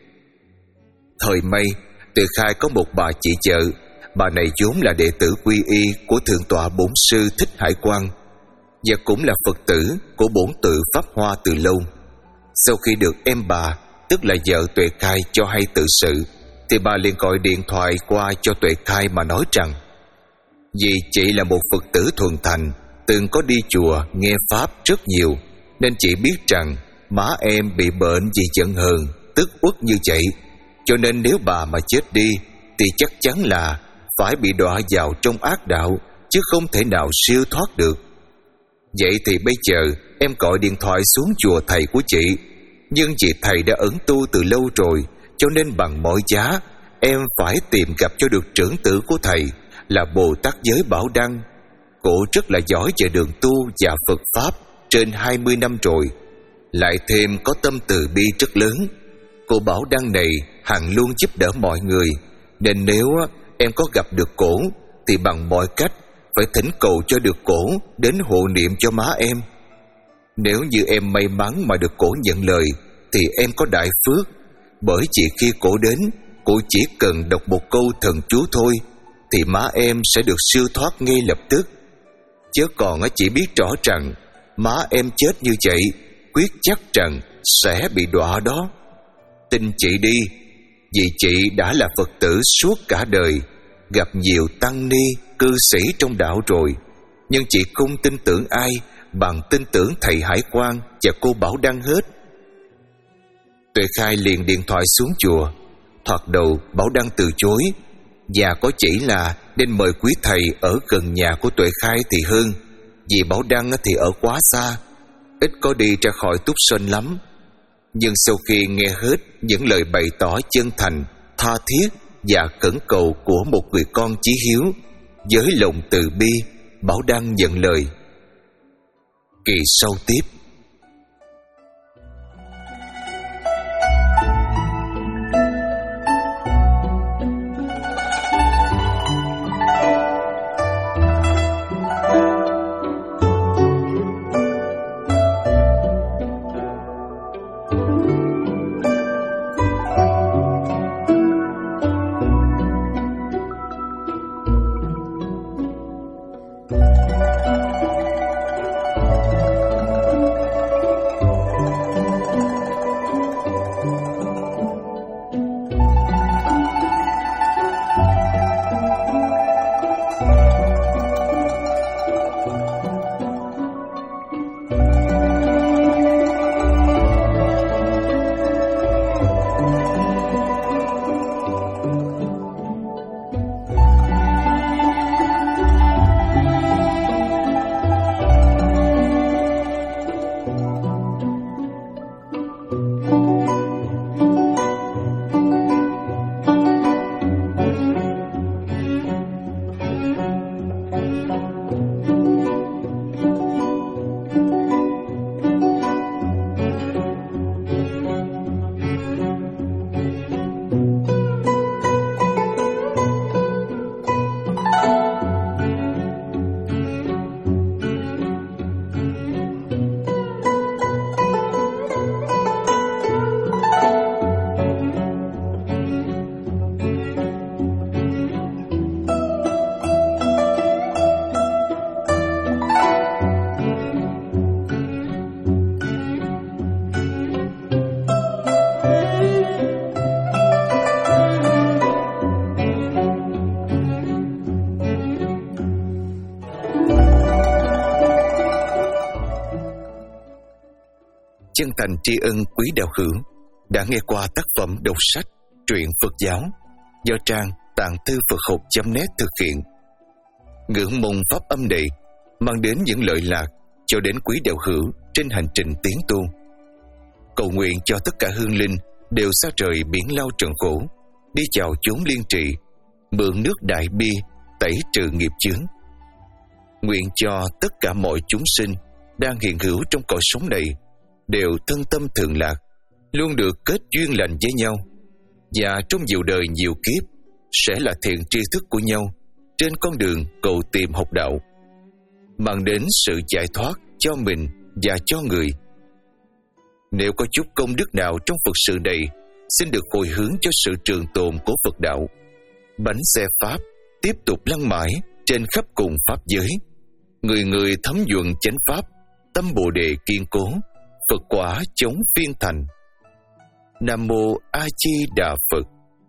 Thời may, Tuệ Khai có một bà chị vợ. Bà này vốn là đệ tử quy y của Thượng tọa Bổn sư Thích Hải Quang, và cũng là Phật tử của Bổn tự Pháp Hoa từ lâu. Sau khi được em bà, tức là vợ Tuệ Khai, cho hay tự sự, thì bà liền gọi điện thoại qua cho Tuệ Khai mà nói rằng vì chị là một Phật tử thuần thành, từng có đi chùa nghe Pháp rất nhiều, nên chị biết rằng má em bị bệnh vì giận hờn, tức uất như vậy. Cho nên nếu bà mà chết đi thì chắc chắn là phải bị đọa vào trong ác đạo, chứ không thể nào siêu thoát được. Vậy thì bây giờ em gọi điện thoại xuống chùa thầy của chị, nhưng vì thầy đã ẩn tu từ lâu rồi, cho nên bằng mọi giá em phải tìm gặp cho được trưởng tử của thầy là Bồ Tát Giới Bảo Đăng. Cổ rất là giỏi về đường tu và Phật Pháp trên hai mươi năm rồi, lại thêm có tâm từ bi rất lớn. Cô Bảo Đăng này hằng luôn giúp đỡ mọi người, nên nếu em có gặp được cổ thì bằng mọi cách phải thỉnh cầu cho được cổ đến hộ niệm cho má em. Nếu như em may mắn mà được cổ nhận lời thì em có đại phước, bởi chỉ khi cổ đến, cổ chỉ cần đọc một câu thần chú thôi thì má em sẽ được siêu thoát ngay lập tức. Chứ còn chỉ biết rõ rằng má em chết như vậy, quyết chắc rằng sẽ bị đọa đó. Tin chị đi, vì chị đã là Phật tử suốt cả đời, gặp nhiều tăng ni, cư sĩ trong đạo rồi, nhưng chị không tin tưởng ai bằng tin tưởng thầy Hải Quang và cô Bảo Đăng hết. Tuệ Khai liền điện thoại xuống chùa. Thoạt đầu Bảo Đăng từ chối, và có chỉ là nên mời quý thầy ở gần nhà của Tuệ Khai thì hơn, vì Bảo Đăng thì ở quá xa, ít có đi ra khỏi Túc Sơn lắm. Nhưng sau khi nghe hết những lời bày tỏ chân thành, tha thiết và khẩn cầu của một người con chí hiếu, với lòng từ bi, Bảo Đăng nhận lời. Kỳ sau tiếp. chân thành tri ân quý đạo hữu đã nghe qua tác phẩm đọc sách truyện Phật giáo do trang tạng thư Phật học chấm net thực hiện. Ngưỡng mong pháp âm này mang đến những lợi lạc cho đến quý đạo hữu trên hành trình tiến tu. Cầu nguyện cho tất cả hương linh đều xa rời biển lao trần khổ, đi vào chốn liên trị, mượn nước đại bi tẩy trừ nghiệp chướng. Nguyện cho tất cả mọi chúng sinh đang hiện hữu trong cõi sống này đều thân tâm thường lạc, luôn được kết duyên lành với nhau, và trong nhiều đời nhiều kiếp sẽ là thiện tri thức của nhau trên con đường cầu tìm học đạo, mang đến sự giải thoát cho mình và cho người. Nếu có chút công đức nào trong Phật sự này, xin được hồi hướng cho sự trường tồn của Phật đạo. Bánh xe Pháp tiếp tục lăn mãi trên khắp cùng Pháp giới. Người người thấm nhuần chánh Pháp, tâm Bồ Đề kiên cố, Phật quả chống phiên thành. Nam Mô A Di Đà Phật.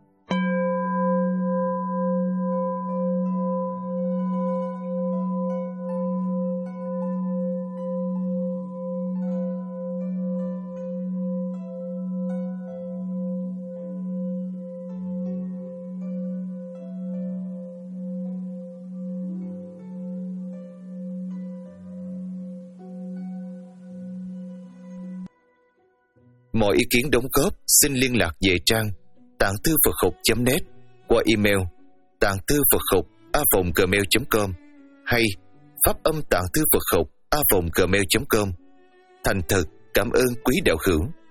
Mọi ý kiến đóng góp xin liên lạc về trang tạng thư Phật học chấm net qua email tạng thư Phật học a vòng gmail chấm com hay pháp âm tạng thư Phật học a vòng gmail chấm com. Thành thật cảm ơn quý đạo hữu.